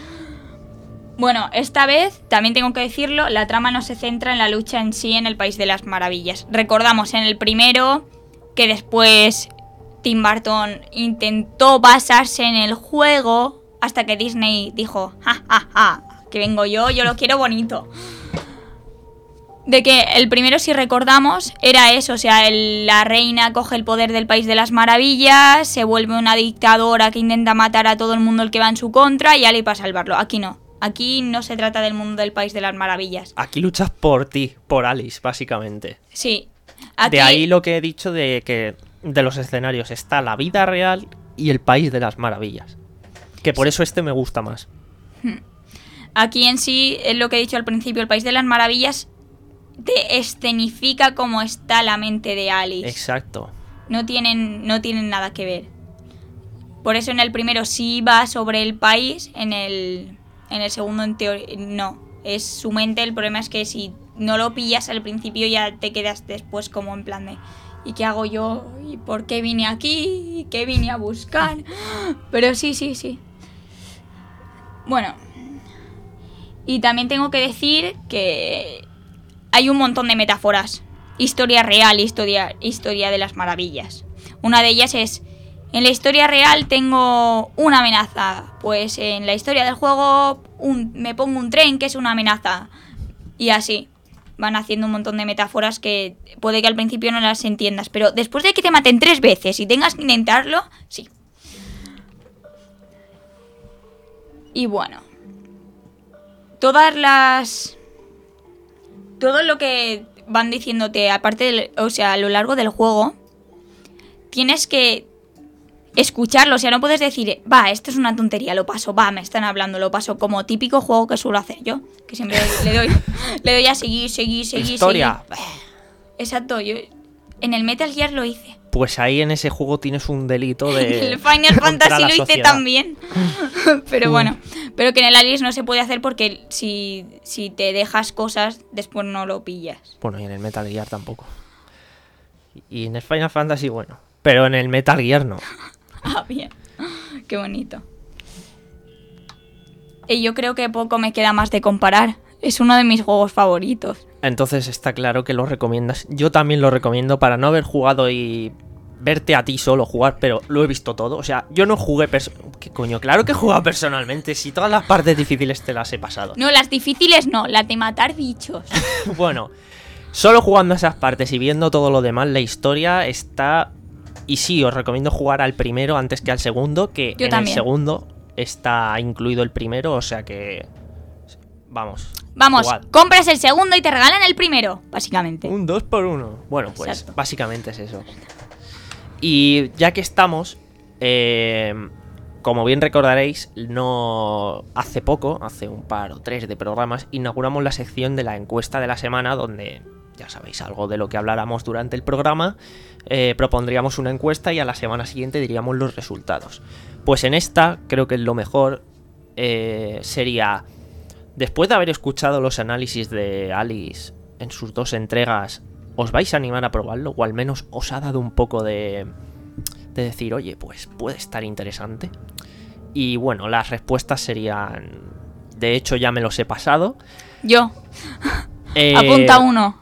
Bueno, esta vez, también tengo que decirlo, la trama no se centra en la lucha en sí en el País de las Maravillas. Recordamos en el primero que después Tim Burton intentó basarse en el juego hasta que Disney dijo, ja, ja, ja, que vengo yo, yo lo quiero bonito. De que el primero, si recordamos, era eso, o sea, el- la reina coge el poder del País de las Maravillas, se vuelve una dictadora que intenta matar a todo el mundo el que va en su contra y Ali para salvarlo. Aquí no, aquí no se trata del mundo del País de las Maravillas. Aquí luchas por ti, por Alice, básicamente. Sí, aquí... De ahí lo que he dicho de que de los escenarios está la vida real y el País de las Maravillas. Que por eso este me gusta más. Aquí en sí, es lo que he dicho al principio, el País de las Maravillas te escenifica cómo está la mente de Alice. Exacto. No tienen, no tienen nada que ver. Por eso en el primero sí va sobre el país, en el, en el segundo en teoría no. Es su mente, el problema es que si no lo pillas al principio ya te quedas después como en plan de ¿y qué hago yo? ¿Y por qué vine aquí? ¿Y qué vine a buscar? Pero sí, sí, sí. Bueno. Y también tengo que decir que hay un montón de metáforas. Historia real, historia, historia de las maravillas. Una de ellas es, en la historia real tengo una amenaza. Pues en la historia del juego un, me pongo un tren que es una amenaza. Y así. Van haciendo un montón de metáforas que puede que al principio no las entiendas. Pero después de que te maten tres veces y tengas que intentarlo, sí. Y bueno. Todas las... Todo lo que van diciéndote, aparte, del, o sea, a lo largo del juego, tienes que escucharlo. O sea, no puedes decir, va, esto es una tontería, lo paso, va, me están hablando, lo paso. Como típico juego que suelo hacer yo, que siempre le doy le doy a seguir, seguir, seguir, Historia. seguir. Exacto, yo en el Metal Gear lo hice. Pues ahí en ese juego tienes un delito de... El Final contra Fantasy la lo hice sociedad. también. Pero bueno, pero que en el Alice no se puede hacer porque si, si te dejas cosas, después no lo pillas. Bueno, y en el Metal Gear tampoco. Y en el Final Fantasy, bueno. Pero en el Metal Gear no. Ah, bien. Qué bonito. Y yo creo que poco me queda más de comparar. Es uno de mis juegos favoritos. Entonces está claro que lo recomiendas. Yo también lo recomiendo para no haber jugado y verte a ti solo jugar, pero lo he visto todo. O sea, yo no jugué... perso- ¿Qué coño? Claro que he jugado personalmente. Si todas las partes difíciles te las he pasado. No, las difíciles no, las de matar bichos. Bueno, solo jugando esas partes y viendo todo lo demás, la historia está... Y sí, os recomiendo jugar al primero antes que al segundo, que Yo en también. el segundo está incluido el primero, o sea que... Vamos. Vamos, jugad. compras el segundo y te regalan el primero, básicamente. Un dos por uno. Bueno, pues Exacto. básicamente es eso. Y ya que estamos, eh, como bien recordaréis, no hace poco, hace un par o tres de programas, inauguramos la sección de la encuesta de la semana, donde ya sabéis algo de lo que habláramos durante el programa. Eh, propondríamos una encuesta y a la semana siguiente diríamos los resultados. Pues en esta creo que lo mejor eh, sería... Después de haber escuchado los análisis de Alice en sus dos entregas, ¿os vais a animar a probarlo? O al menos os ha dado un poco de, de decir, oye, pues puede estar interesante. Y bueno, las respuestas serían... De hecho, ya me los he pasado. Yo. Eh, Apunta uno.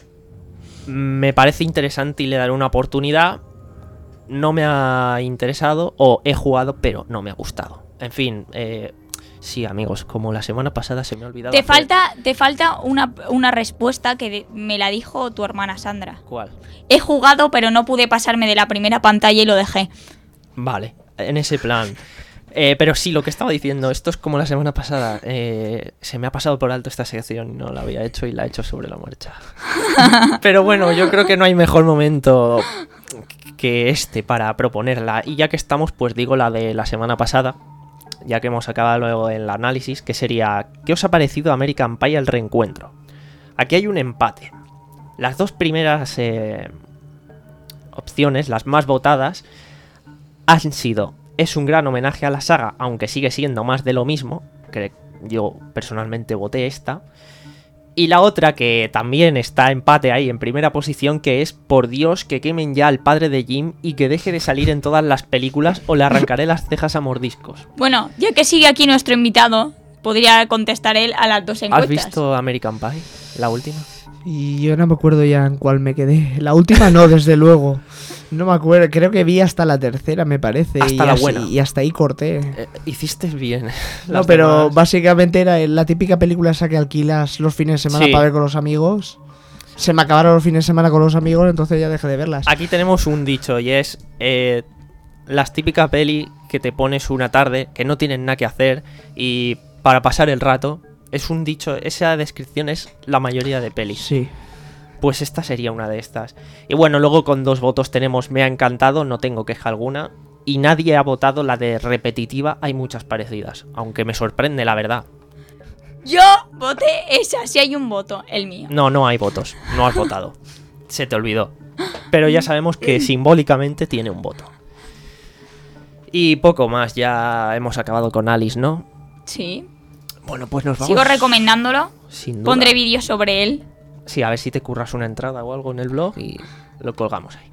Me parece interesante y le daré una oportunidad. No me ha interesado o he jugado, pero no me ha gustado. En fin, eh... sí, amigos, como la semana pasada se me ha olvidado Te hacer- falta, te falta una, una respuesta que de- me la dijo tu hermana Sandra. ¿Cuál? He jugado, pero no pude pasarme de la primera pantalla y lo dejé. Vale, en ese plan. Eh, pero sí, lo que estaba diciendo, esto es como la semana pasada. Eh, se me ha pasado por alto esta sección y no la había hecho y la he hecho sobre la marcha. Pero bueno, yo creo que no hay mejor momento que este para proponerla. Y ya que estamos, pues digo la de la semana pasada, ya que hemos acabado luego el análisis, que sería, ¿qué os ha parecido American Pie el reencuentro? Aquí hay un empate. Las dos primeras eh, opciones, las más votadas, han sido, es un gran homenaje a la saga, aunque sigue siendo más de lo mismo, que yo personalmente voté esta. Y la otra, que también está empate ahí en primera posición, que es, por Dios, que quemen ya al padre de Jim y que deje de salir en todas las películas o le arrancaré las cejas a mordiscos. Bueno, ya que sigue aquí nuestro invitado, podría contestar él a las dos encuestas. ¿Has visto American Pie? La última. Y yo no me acuerdo ya en cuál me quedé. La última no, desde luego. No me acuerdo, creo que vi hasta la tercera, me parece. Hasta y la así- buena. Y hasta ahí corté. Eh, hiciste bien. No, Las pero demás- básicamente era la típica película esa que alquilas los fines de semana Sí. para ver con los amigos. se me acabaron los fines de semana con los amigos, entonces ya dejé de verlas. Aquí tenemos un dicho y es eh, las típicas peli que te pones una tarde, que no tienes nada que hacer y para pasar el rato. Es un dicho, esa descripción es la mayoría de pelis. Sí. Pues esta sería una de estas. Y bueno, luego con dos votos tenemos me ha encantado, no tengo queja alguna. Y nadie ha votado la de repetitiva, hay muchas parecidas. Aunque me sorprende, la verdad. Yo voté esa, si hay un voto, el mío. No, no hay votos, no has votado. Se te olvidó. Pero ya sabemos que simbólicamente tiene un voto. Y poco más, ya hemos acabado con Alice, ¿no? Sí. Bueno, pues nos vamos. Sigo recomendándolo. Sin duda. Pondré vídeos sobre él. Sí, a ver si te curras una entrada o algo en el blog y lo colgamos ahí.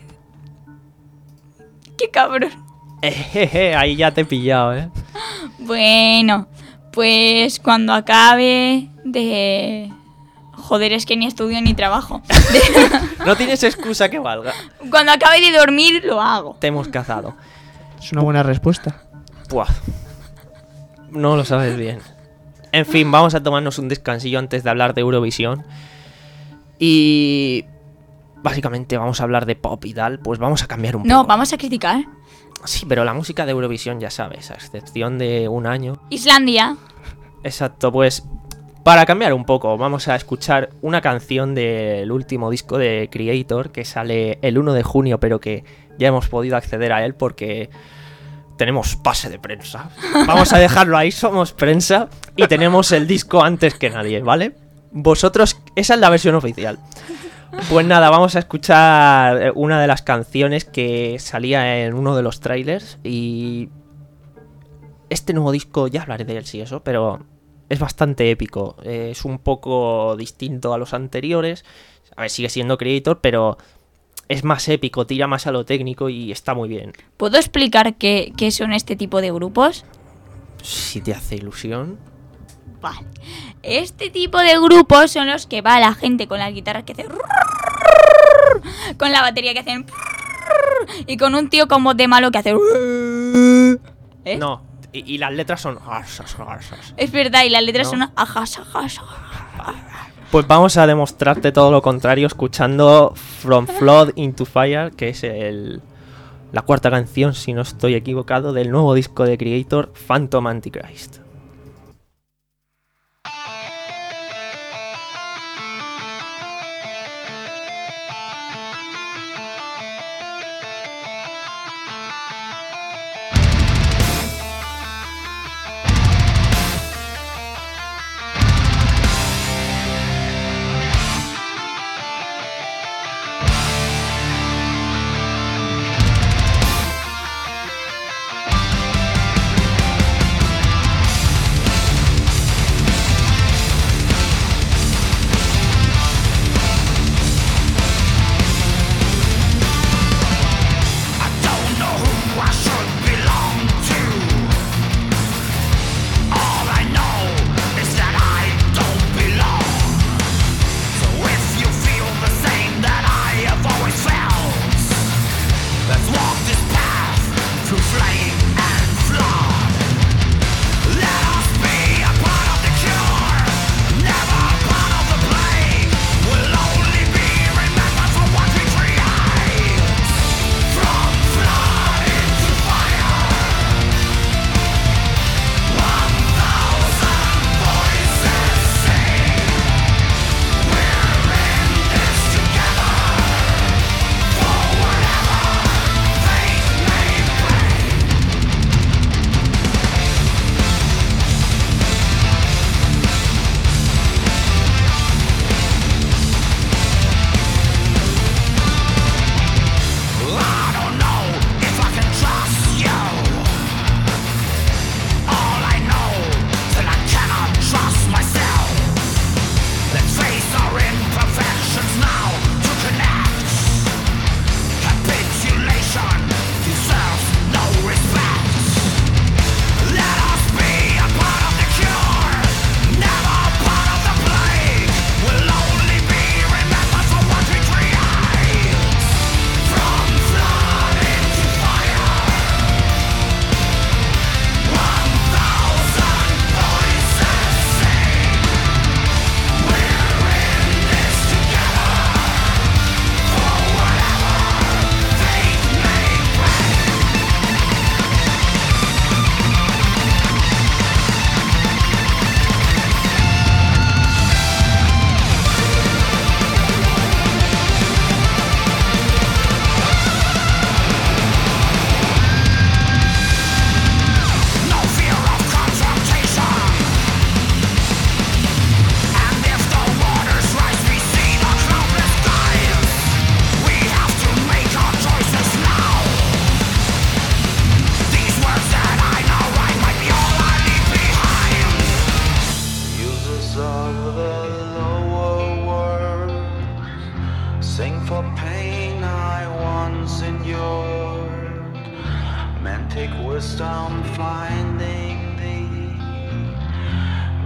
¡Qué cabrón! Ejeje, ahí ya te he pillado, ¿eh? Bueno, pues cuando acabe de... Joder, es que ni estudio ni trabajo. De- No tienes excusa que valga. Cuando acabe de dormir, lo hago. Te hemos cazado. Es una buena respuesta. Buah. No lo sabes bien. En fin, vamos a tomarnos un descansillo antes de hablar de Eurovisión. Y... básicamente vamos a hablar de pop y tal. Pues vamos a cambiar un No, poco. vamos a criticar. Sí, pero la música de Eurovisión, ya sabes, a excepción de un año. Islandia. Exacto, pues... para cambiar un poco, vamos a escuchar una canción del último disco de Creator que sale el uno de junio, pero que ya hemos podido acceder a él porque tenemos pase de prensa. Vamos a dejarlo ahí, somos prensa y tenemos el disco antes que nadie, ¿vale? Vosotros, esa es la versión oficial. Pues nada, vamos a escuchar una de las canciones que salía en uno de los trailers y... este nuevo disco, ya hablaré de él, sí, eso, pero... es bastante épico, eh, es un poco distinto a los anteriores. A ver, sigue siendo Creator, pero es más épico, tira más a lo técnico y está muy bien. ¿Puedo explicar qué, qué son este tipo de grupos? Si te hace ilusión. Vale. Este tipo de grupos son los que va la gente con la guitarra que hace... con la batería que hacen... y con un tío con voz de malo que hace... ¿Eh? No, y, y las letras son... Es verdad, y las letras No. son... ajas, ajas, ajas. Pues vamos a demostrarte todo lo contrario escuchando From Flood into Fire, que es el, la cuarta canción, si no estoy equivocado, del nuevo disco de Creator, Phantom Antichrist.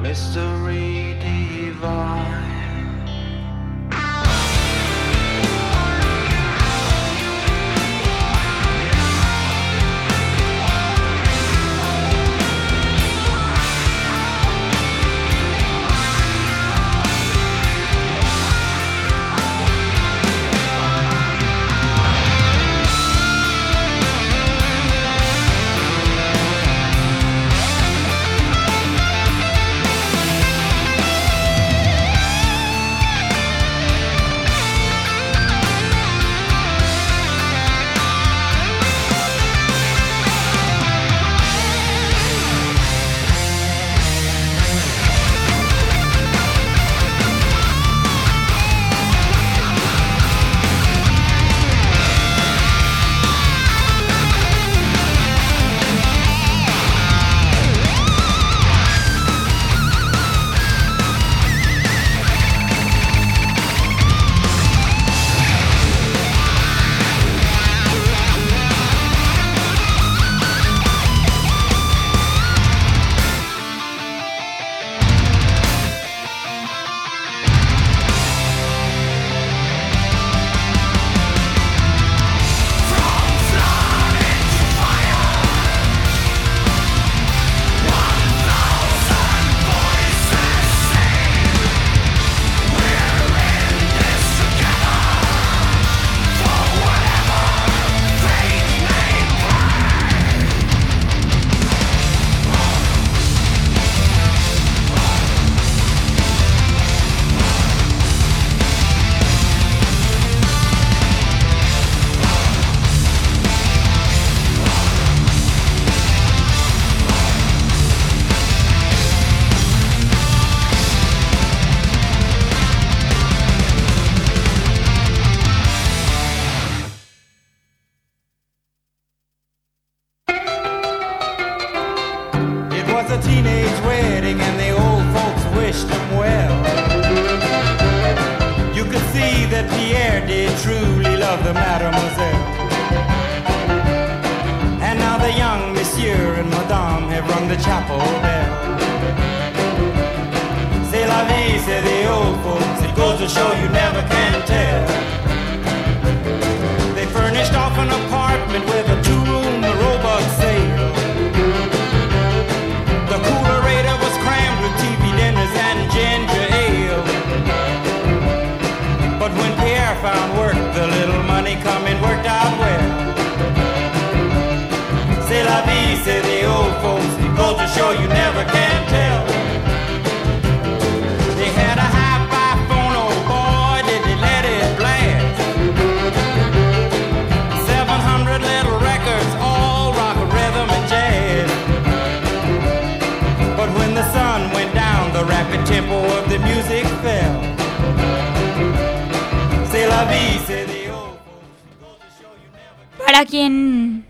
mystery divine. A teenage wedding and the old folks wished him well. You could see that Pierre did truly love the mademoiselle. And now the young monsieur and madame have rung the chapel bell. C'est la vie, say the old folks, it goes to show you never can tell. They furnished off an apartment with a two-room robot sale. The coolerator was crammed with T V dinners and ginger ale. But when Pierre found work, the little money coming worked out well. C'est la vie, say the old folks, it goes to show you never can tell. They had a hi-fi phone, oh boy, did they let it blast. Seven hundred little records, all rock, rhythm, and jazz. But when the sun went down, the rapid tempo of the music fell. C'est la vie, say the old folks. Para quien...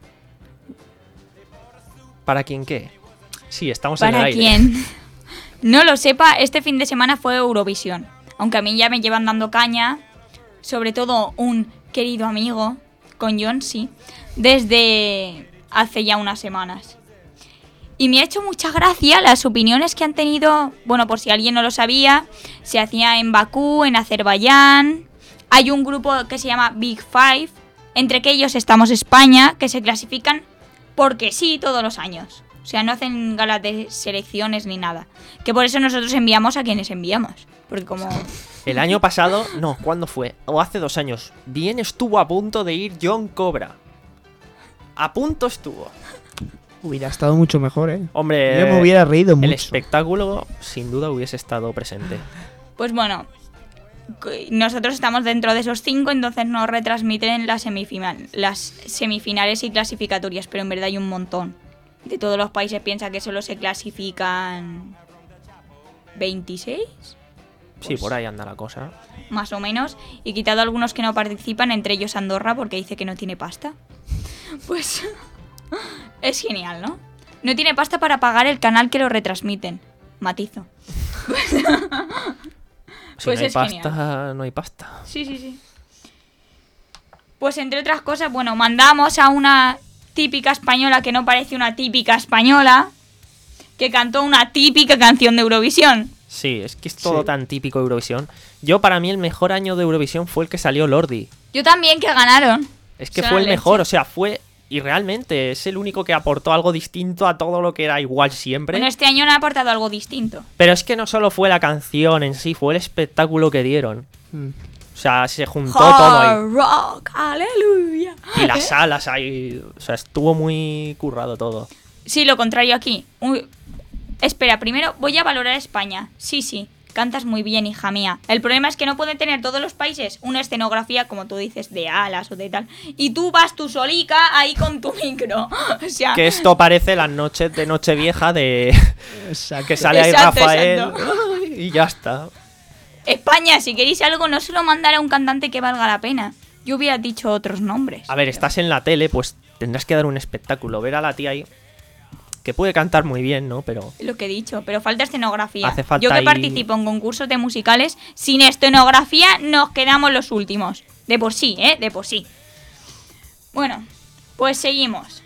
¿Para quién qué? Sí, estamos en el Para aire. quien no lo sepa, este fin de semana fue Eurovisión. Aunque a mí ya me llevan dando caña, sobre todo un querido amigo, con John, sí, desde hace ya unas semanas. Y me ha hecho mucha gracia las opiniones que han tenido, bueno, por si alguien no lo sabía, se hacía en Bakú, en Azerbaiyán. Hay un grupo que se llama Big Five, entre que ellos estamos España, que se clasifican porque sí todos los años. O sea, no hacen galas de selecciones ni nada. Que por eso nosotros enviamos a quienes enviamos. Porque como... El año pasado, no, ¿cuándo fue? O hace dos años. Bien estuvo a punto de ir John Cobra. A punto estuvo. Hubiera estado mucho mejor, ¿eh? Hombre, yo me hubiera reído mucho. El espectáculo, sin duda, hubiese estado presente. Pues bueno, nosotros estamos dentro de esos cinco, entonces nos retransmiten las, semifinal, las semifinales y clasificatorias, pero en verdad hay un montón. De todos los países piensa que solo se clasifican veintiséis. Sí, Pues, por ahí anda la cosa. más o menos. Y quitado algunos que no participan, entre ellos Andorra, porque dice que no tiene pasta. Pues es genial, ¿no? No tiene pasta para pagar el canal que lo retransmiten. Matizo. Si Pues no hay es pasta, genial. no hay pasta. Sí, sí, sí. Pues entre otras cosas, bueno, mandamos a una típica española que no parece una típica española, que cantó una típica canción de Eurovisión. Sí, es que es todo Sí. tan típico Eurovisión. Yo, para mí, el mejor año de Eurovisión fue el que salió Lordi. Yo también, que ganaron. Es que Son fue la el leche. mejor, o sea, fue... Y realmente es el único que aportó algo distinto a todo lo que era igual siempre. Bueno, este año no ha aportado algo distinto. Pero es que no solo fue la canción en sí, fue el espectáculo que dieron. Mm. O sea, se juntó todo ahí. Hard rock, aleluya. Y las salas ahí... O sea, estuvo muy currado todo. Sí, lo contrario aquí. Uy, espera, primero voy a valorar España. Sí, sí, cantas muy bien, hija mía. El problema es que no pueden tener todos los países una escenografía, como tú dices, de alas o de tal. Y tú vas tú solica ahí con tu micro. O sea, Que esto parece las noches de Nochevieja de... Exacto. Que sale ahí Exacto, Rafael exacto. y ya está. España, si queréis algo, no solo mandar a un cantante que valga la pena. Yo hubiera dicho otros nombres. A ver, estás en la tele, pues tendrás que dar un espectáculo. Ver a la tía ahí, que puede cantar muy bien, ¿no? Pero... Lo que he dicho, pero falta escenografía. Hace falta Yo que ahí- participo en concursos de musicales, sin escenografía nos quedamos los últimos. De por sí, ¿eh? De por sí. Bueno, pues seguimos.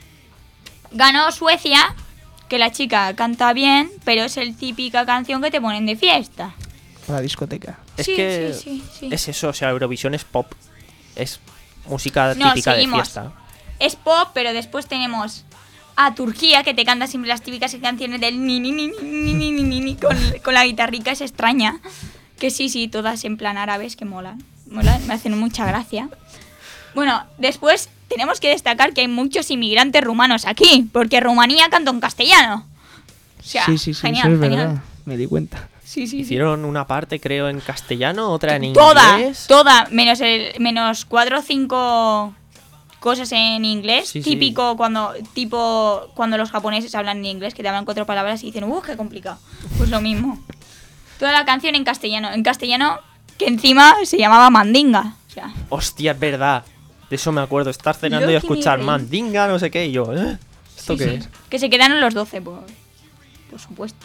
Ganó Suecia, que la chica canta bien, pero es el típica canción que te ponen de fiesta. La discoteca. Es Sí, que sí, sí, sí. es eso, o sea, Eurovisión es pop. Es música No, típica seguimos. de fiesta. Es pop, pero después tenemos a Turquía, que te canta siempre las típicas canciones del ni ni ni ni ni ni ni ni ni con, con la guitarrica, es extraña. Que sí, sí, todas en plan árabes, que molan. Molan, me hacen mucha gracia. Bueno, después tenemos que destacar que hay muchos inmigrantes rumanos aquí, porque Rumanía canta en castellano. O sea, sí, sí, sí, genial, eso es genial. verdad. Me di cuenta. Sí, sí, sí. Hicieron una parte, creo, en castellano, otra en Toda, inglés. toda, menos el, menos cuatro o cinco cosas en inglés, Sí, sí. típico cuando, tipo cuando los japoneses hablan en inglés, que te hablan cuatro palabras y dicen, uh, qué complicado. Pues lo mismo. Toda la canción en castellano, en castellano que encima se llamaba Mandinga. O sea, Hostia, es verdad. De eso me acuerdo. Estar cenando y Loki escuchar Miguel. mandinga, no sé qué, y yo, ¿eh? ¿Esto sí, qué sí. es? Que se quedaron los doce, por, por supuesto.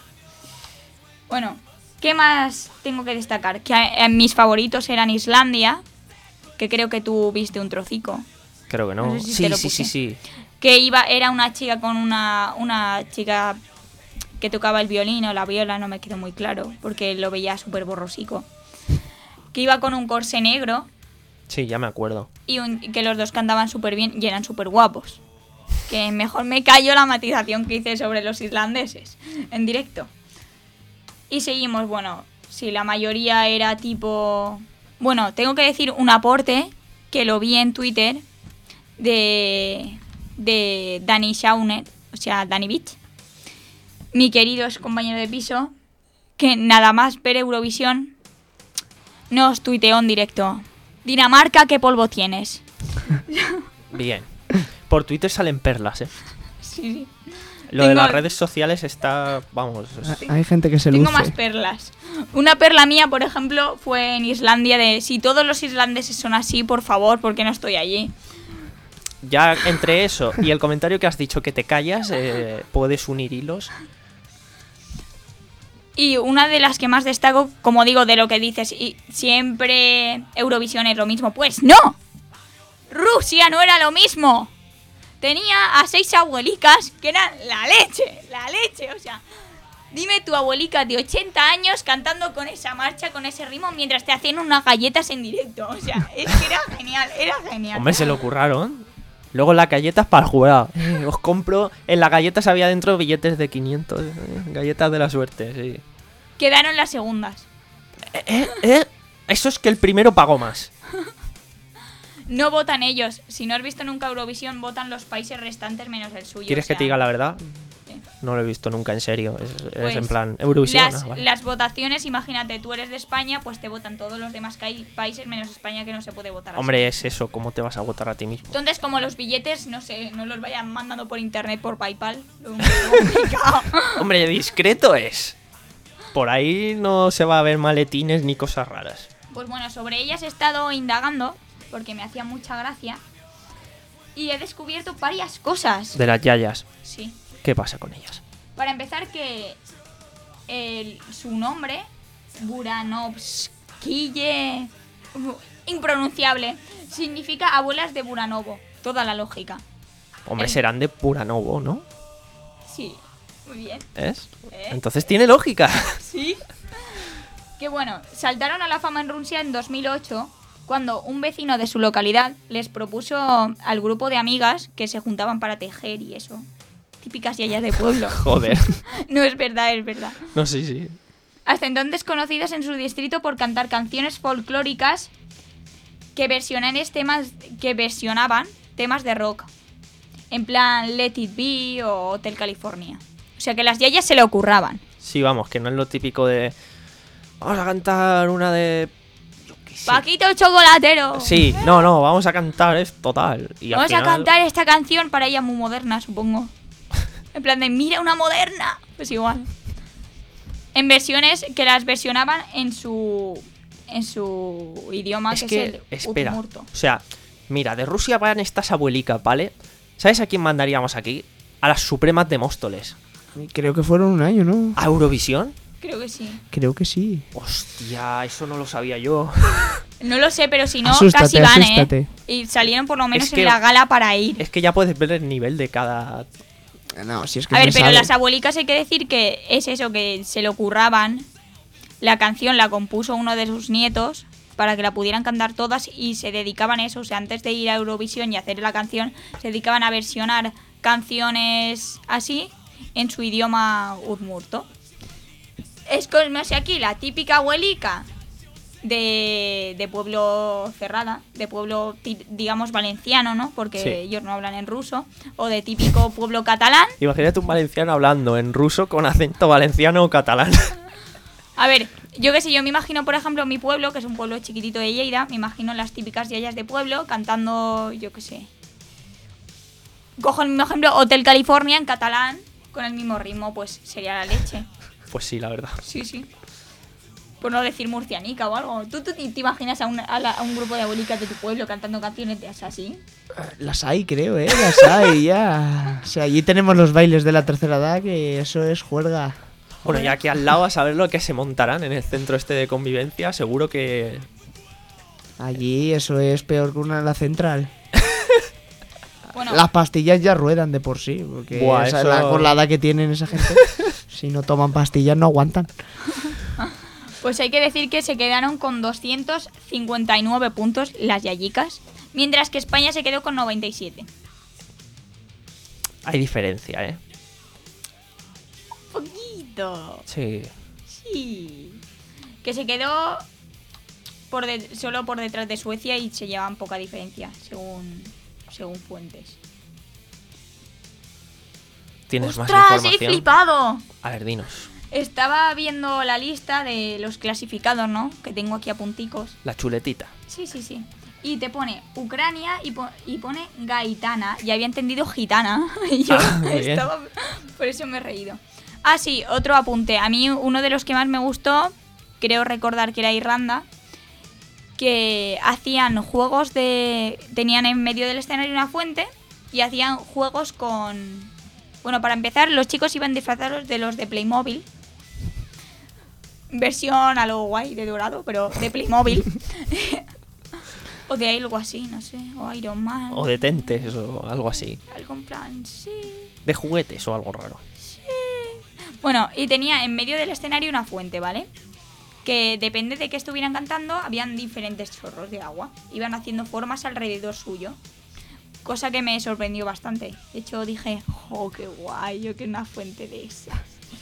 Bueno, ¿qué más tengo que destacar? Que a- a mis favoritos eran Islandia, que creo que tú viste un trocico. Creo que no. No sé si sí, te lo sí, sí, puse. sí. Que iba, era una chica con una, una chica que tocaba el violín o la viola, no me quedó muy claro, porque lo veía súper borrosico. Que iba con un corsé negro Sí, ya me acuerdo. y un- que los dos cantaban súper bien y eran súper guapos. Que mejor me callo la matización que hice sobre los islandeses en directo. Y seguimos, bueno, si la mayoría era tipo... Bueno, tengo que decir un aporte que lo vi en Twitter de, de Dani Shaunet, o sea, Dani Beach, mi querido ex compañero de piso, que nada más ver Eurovisión nos tuiteó en directo. Dinamarca, ¿qué polvo tienes? Bien. Por Twitter salen perlas, ¿eh? Sí, sí. Lo de Tengo- las redes sociales está, vamos, es- Hay gente que se Tengo luce. más perlas. Una perla mía, por ejemplo, fue en Islandia de si todos los islandeses son así, por favor, ¿por qué no estoy allí? ya entre eso y el comentario que has dicho que te callas, eh, puedes unir hilos. Y una de las que más destaco, como digo, de lo que dices, y siempre Eurovisión es lo mismo. Pues no, Rusia no era lo mismo. Tenía a seis abuelicas que eran la leche, la leche, o sea... Dime tu abuelica de ochenta años cantando con esa marcha, con ese ritmo, mientras te hacían unas galletas en directo. O sea, es que era genial, era genial. Hombre, se lo curraron. Luego las galletas para el jurado. Eh, os compro... En las galletas había dentro billetes de quinientos. eh, galletas de la suerte, sí. Quedaron las segundas. Eh, eh, eso es que el primero pagó más. No votan ellos. Si no has visto nunca Eurovisión, votan los países restantes menos el suyo. ¿Quieres o que sea, te diga la verdad? sí. No lo he visto nunca en serio. Es, es Pues, en plan Eurovisión. Las, ah, vale. las votaciones, imagínate, tú eres de España, pues te votan todos los demás ca- países menos España, que no se puede votar así. Hombre, es eso. ¿Cómo te vas a votar a ti mismo? Entonces, como los billetes, no sé, no los vayan mandando por internet, por PayPal. Lo un poco complicado. Hombre, discreto es. Por ahí no se va a ver maletines ni cosas raras. Pues bueno, sobre ellas he estado indagando, porque me hacía mucha gracia. Y he descubierto varias cosas. De las yayas. Sí. ¿Qué pasa con ellas? Para empezar, que el- su nombre, Buranovskije, impronunciable, significa abuelas de Buranovo. Toda la lógica. Hombre, El- serán de Puranovo, ¿no? Sí. Muy bien. ¿Es? ¿Eh? Entonces tiene lógica. Sí. Que bueno, saltaron a la fama en Rusia en dos mil ocho cuando un vecino de su localidad les propuso al grupo de amigas que se juntaban para tejer y eso. Típicas yayas de pueblo. Joder. No es verdad, es verdad. No, sí, sí. Hasta entonces conocidos en su distrito por cantar canciones folclóricas que versionan temas que versionaban temas de rock. En plan Let It Be o Hotel California. O sea que las yayas se le ocurraban. Sí, vamos, que no es lo típico de... Vamos a cantar una de... Yo qué sé. Paquito el chocolatero. Sí, no, no, vamos a cantar, es total. Y al Vamos final- a cantar esta canción para ella muy moderna, supongo. En plan de, mira una moderna. Pues igual. En versiones que las versionaban en su en su idioma, Es que, que, es el espera, udmurto. o sea, mira, de Rusia van estas abuelicas, ¿vale? ¿Sabes a quién mandaríamos aquí? A las Supremas de Móstoles. Creo que fueron un año, ¿no? ¿A Eurovisión? Creo que sí. Creo que sí. Hostia, eso no lo sabía yo. No lo sé, pero si no, Asústate, casi van, asústate. ¿eh? Y salieron por lo menos Es que- en la gala para ir. Es que ya puedes ver el nivel de cada... No, si es que A se ver, pero sabe. las abuelicas hay que decir que es eso, que se le ocurraban. La canción la compuso uno de sus nietos para que la pudieran cantar todas y se dedicaban a eso. O sea, antes de ir a Eurovisión y hacer la canción, se dedicaban a versionar canciones así en su idioma udmurto. Es como si aquí la típica abuelica de, de pueblo cerrada, de pueblo, ti- digamos, valenciano, ¿no? Porque Sí. ellos no hablan en ruso. O de típico pueblo catalán. Imagínate un valenciano hablando en ruso con acento valenciano o catalán. A ver, yo qué sé, yo me imagino, por ejemplo, mi pueblo, que es un pueblo chiquitito de Lleida, me imagino las típicas yayas de pueblo cantando, yo qué sé. Cojo el mismo ejemplo, Hotel California en catalán, con el mismo ritmo, pues sería la leche. Pues sí, la verdad. Sí, sí. Por no decir murcianica o algo. ¿Tú, tú te te imaginas a un, a, la- a un grupo de abuelicas de tu pueblo cantando canciones de esas así? Las hay, creo, ¿eh? Las hay, ya. O sea, allí tenemos los bailes de la tercera edad, que eso es juerga. Bueno, ya aquí al lado a saber lo que se montarán en el centro este de convivencia, seguro que... Allí eso es peor que una en la central. Bueno, Las pastillas ya ruedan de por sí, porque Buah, esa- eso- la, con la edad que tienen esa gente, si no toman pastillas no aguantan. pues hay que decir que se quedaron con doscientos cincuenta y nueve puntos las yayicas, mientras que España se quedó con noventa y siete. Hay diferencia, ¿eh? Poquito. Sí. Sí. Que se quedó por de- solo por detrás de Suecia y se llevan poca diferencia, según, según fuentes. ¿Tienes más ¡Ostras, he información? flipado! A ver, dinos. Estaba viendo la lista de los clasificados, ¿no? Que tengo aquí a punticos. La chuletita. Sí, sí, sí. Y te pone Ucrania y, po- y pone gaitana. Y había entendido gitana. Y yo Ah, muy bien. estaba... Por eso me he reído. Ah, sí, otro apunte. A mí uno de los que más me gustó, creo recordar que era Irlanda, que hacían juegos de... Tenían en medio del escenario una fuente y hacían juegos con... Bueno, para empezar, los chicos iban disfrazados de los de Playmobil. Versión a lo guay de dorado, pero de Playmobil. O de algo así, no sé. O Iron Man. O de tentes o algo así. Algo en plan, sí. De juguetes o algo raro. Bueno, y tenía en medio del escenario una fuente, ¿vale? Que depende de qué estuvieran cantando, habían diferentes chorros de agua. Iban haciendo formas alrededor suyo. Cosa que me sorprendió bastante. De hecho, dije, ¡oh, qué guay! Yo quiero una fuente de esas.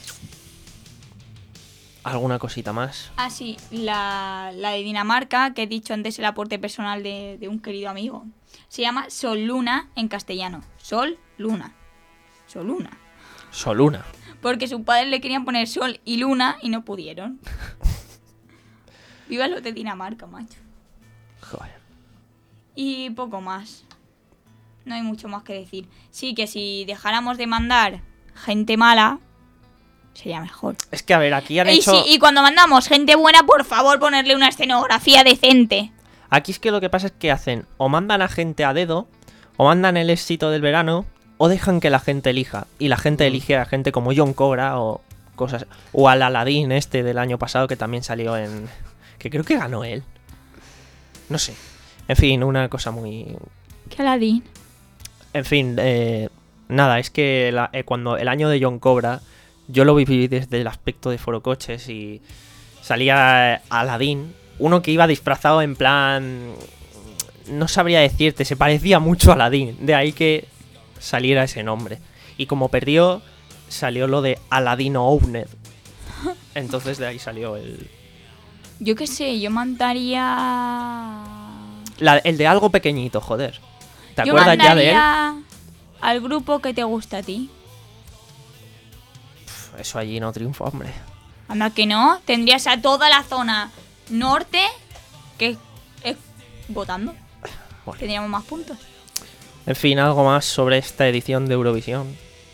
¿Alguna cosita más? Ah, sí, la, la de Dinamarca, que he dicho antes el aporte personal de, de un querido amigo. Se llama Sol Luna en castellano. Sol Luna. Sol Luna. Soluna. Porque sus padres le querían poner Sol y Luna y no pudieron. Viva los de Dinamarca, macho. Joder. Y poco más. No hay mucho más que decir. Sí, que si dejáramos de mandar gente mala, sería mejor. Es que, a ver, aquí han Y, hecho... sí, y cuando mandamos gente buena, por favor, ponerle una escenografía decente. Aquí es que lo que pasa es que hacen o mandan a gente a dedo, o mandan el éxito del verano, o dejan que la gente elija. Y la gente elige a gente como John Cobra o cosas... O al Aladdin este del año pasado que también salió en... Que creo que ganó él. No sé. En fin, una cosa muy... ¿Qué Aladín? En fin, eh, nada, es que la- eh, cuando el año de John Cobra Yo lo viví desde el aspecto de Forocoches y salía Aladdin, uno que iba disfrazado en plan... No sabría decirte, se parecía mucho a Aladdin, de ahí que saliera ese nombre. Y como perdió, salió lo de Aladdin Owned. Entonces de ahí salió el... Yo qué sé, yo mandaría... La- el de algo pequeñito, joder. ¿Te yo acuerdas ya de él? mandaría al grupo que te gusta a ti. Eso allí no triunfa, hombre. Anda que no, tendrías a toda la zona norte que es votando. Bueno. Tendríamos más puntos. En fin, algo más sobre esta edición de Eurovisión.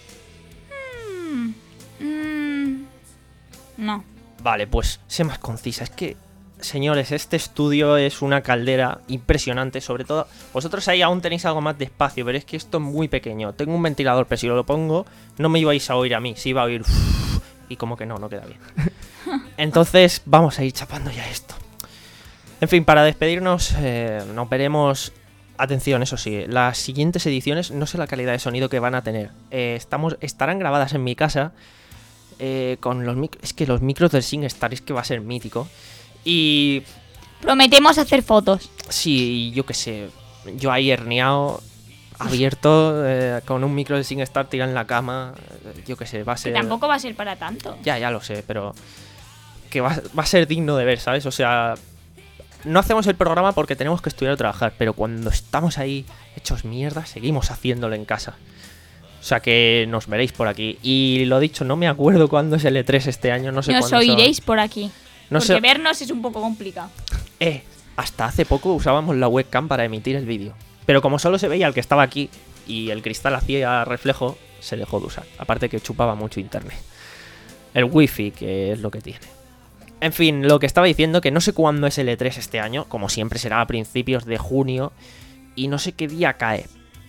Mm, mm, no. Vale, pues sé más concisa. Es que, señores, este estudio es una caldera impresionante. Sobre todo, vosotros ahí aún tenéis algo más de espacio, pero es que esto es muy pequeño. Tengo un ventilador, pero si lo pongo, no me ibais a oír a mí. Sí iba a oír... Y como que no, no queda bien. Entonces, vamos a ir chapando ya esto. En fin, para despedirnos, eh, nos veremos... Atención, eso sí, las siguientes ediciones, no sé la calidad de sonido que van a tener. Eh, estamos, estarán grabadas en mi casa eh, con los micros... Es que los micros del SingStar es que va a ser mítico. Y Prometemos hacer fotos. sí, yo qué sé, yo ahí herniado, abierto, eh, con un micro del SingStar tirado en la cama, eh, yo qué sé, va a Que ser... tampoco va a ser para tanto. Ya, ya lo sé, pero que va, va a ser digno de ver, ¿sabes? O sea, no hacemos el programa porque tenemos que estudiar o trabajar, pero cuando estamos ahí hechos mierda, seguimos haciéndolo en casa. O sea que nos veréis por aquí. Y lo dicho, no me acuerdo cuándo es el E tres este año, no sé Nos cuándo son. oiréis por aquí. No porque sé. vernos es un poco complicado. Eh, hasta hace poco usábamos la webcam para emitir el vídeo. Pero como solo se veía el que estaba aquí y el cristal hacía reflejo, se dejó de usar. Aparte que chupaba mucho internet. El wifi, que es lo que tiene. En fin, lo que estaba diciendo, que no sé cuándo es el E tres este año. Como siempre será a principios de junio. Y no sé qué día cae.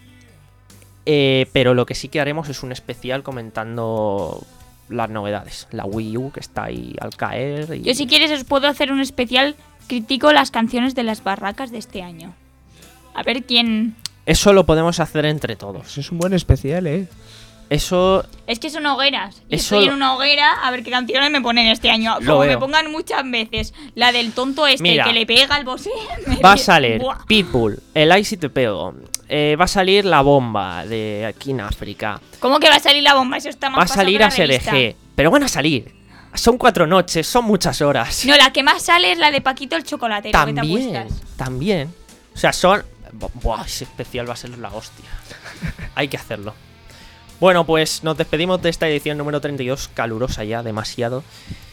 Eh, pero lo que sí que haremos es un especial comentando las novedades. La Wii U que está ahí al caer. Y... Yo si quieres os puedo hacer un especial. Critico las canciones de las barracas de este año. A ver quién... Eso lo podemos hacer entre todos. Eso es un buen especial, ¿eh? Eso... Es que son hogueras. Y Eso estoy lo- en una hoguera a ver qué canciones me ponen este año. Lo Como me veo. pongan muchas veces la del tonto este Mira. que le pega al bosé. me- Va a salir Buah. Pitbull, el Ice y te pego. Eh, va a salir La Bomba de aquí en África. ¿Cómo que va a salir la bomba? Eso está más Va a pasado salir que la a S R revista. G. Pero van a salir. Son cuatro noches, son muchas horas. No, la que más sale es la de Paquito el chocolatero. ¿qué te También, apuestas? también. O sea, son... Buah, ese especial va a ser la hostia. Hay que hacerlo. Bueno, pues nos despedimos de esta edición número treinta y dos, calurosa ya, demasiado.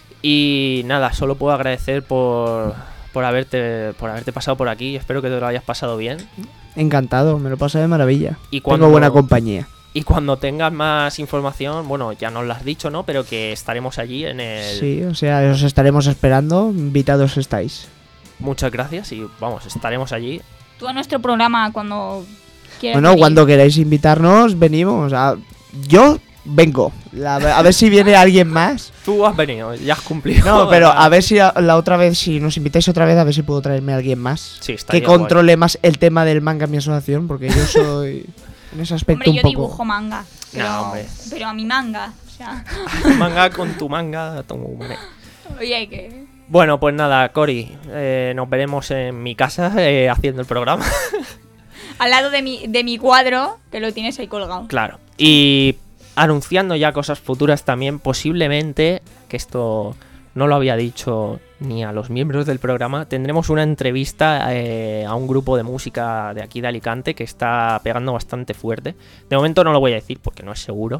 Y nada, solo puedo agradecer por, por, haberte, por haberte pasado por aquí. Espero que te lo hayas pasado bien. Encantado, me lo paso de maravilla. Y cuando- Tengo buena compañía. Y cuando tengas más información, bueno, ya nos lo has dicho, ¿no? Pero que estaremos allí en el... Sí, o sea, os estaremos esperando. Invitados estáis. Muchas gracias y vamos, estaremos allí. Tú a nuestro programa cuando quieras. Bueno, venir. cuando queráis invitarnos, venimos. A... Yo vengo. La- A ver si viene alguien más. Tú has venido, ya has cumplido. No, pero a ver si a- la otra vez, si nos invitáis otra vez, a ver si puedo traerme a alguien más. Sí, Que estaría guay. controle más el tema del manga en mi asociación, porque yo soy en ese aspecto Hombre, yo un poco... dibujo manga. Pero, No, hombre. pero a mi manga. O sea, Manga con tu manga, tu hombre. oye, hay que... Bueno, pues nada, Cori, eh, nos veremos en mi casa eh, haciendo el programa. Al lado de mi, de mi cuadro, que lo tienes ahí colgado. Claro. Y anunciando ya cosas futuras también, posiblemente, que esto no lo había dicho ni a los miembros del programa, tendremos una entrevista eh, a un grupo de música de aquí de Alicante que está pegando bastante fuerte. De momento no lo voy a decir porque no es seguro.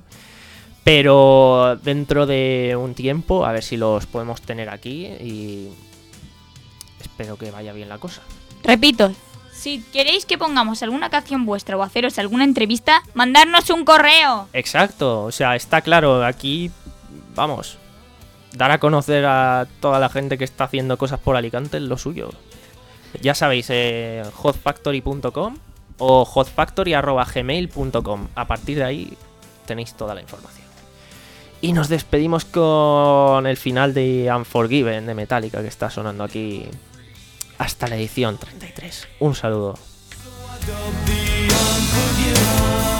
Pero dentro de un tiempo, a ver si los podemos tener aquí y espero que vaya bien la cosa. Repito, si queréis que pongamos alguna canción vuestra o haceros alguna entrevista, mandarnos un correo. Exacto, o sea, está claro, aquí, vamos, dar a conocer a toda la gente que está haciendo cosas por Alicante es lo suyo. Ya sabéis, eh, hot factory punto com o hot factory arroba gmail punto com. A partir de ahí tenéis toda la información. Y nos despedimos con el final de Unforgiven de Metallica que está sonando aquí hasta la edición treinta y tres. Un saludo. The unforgiven.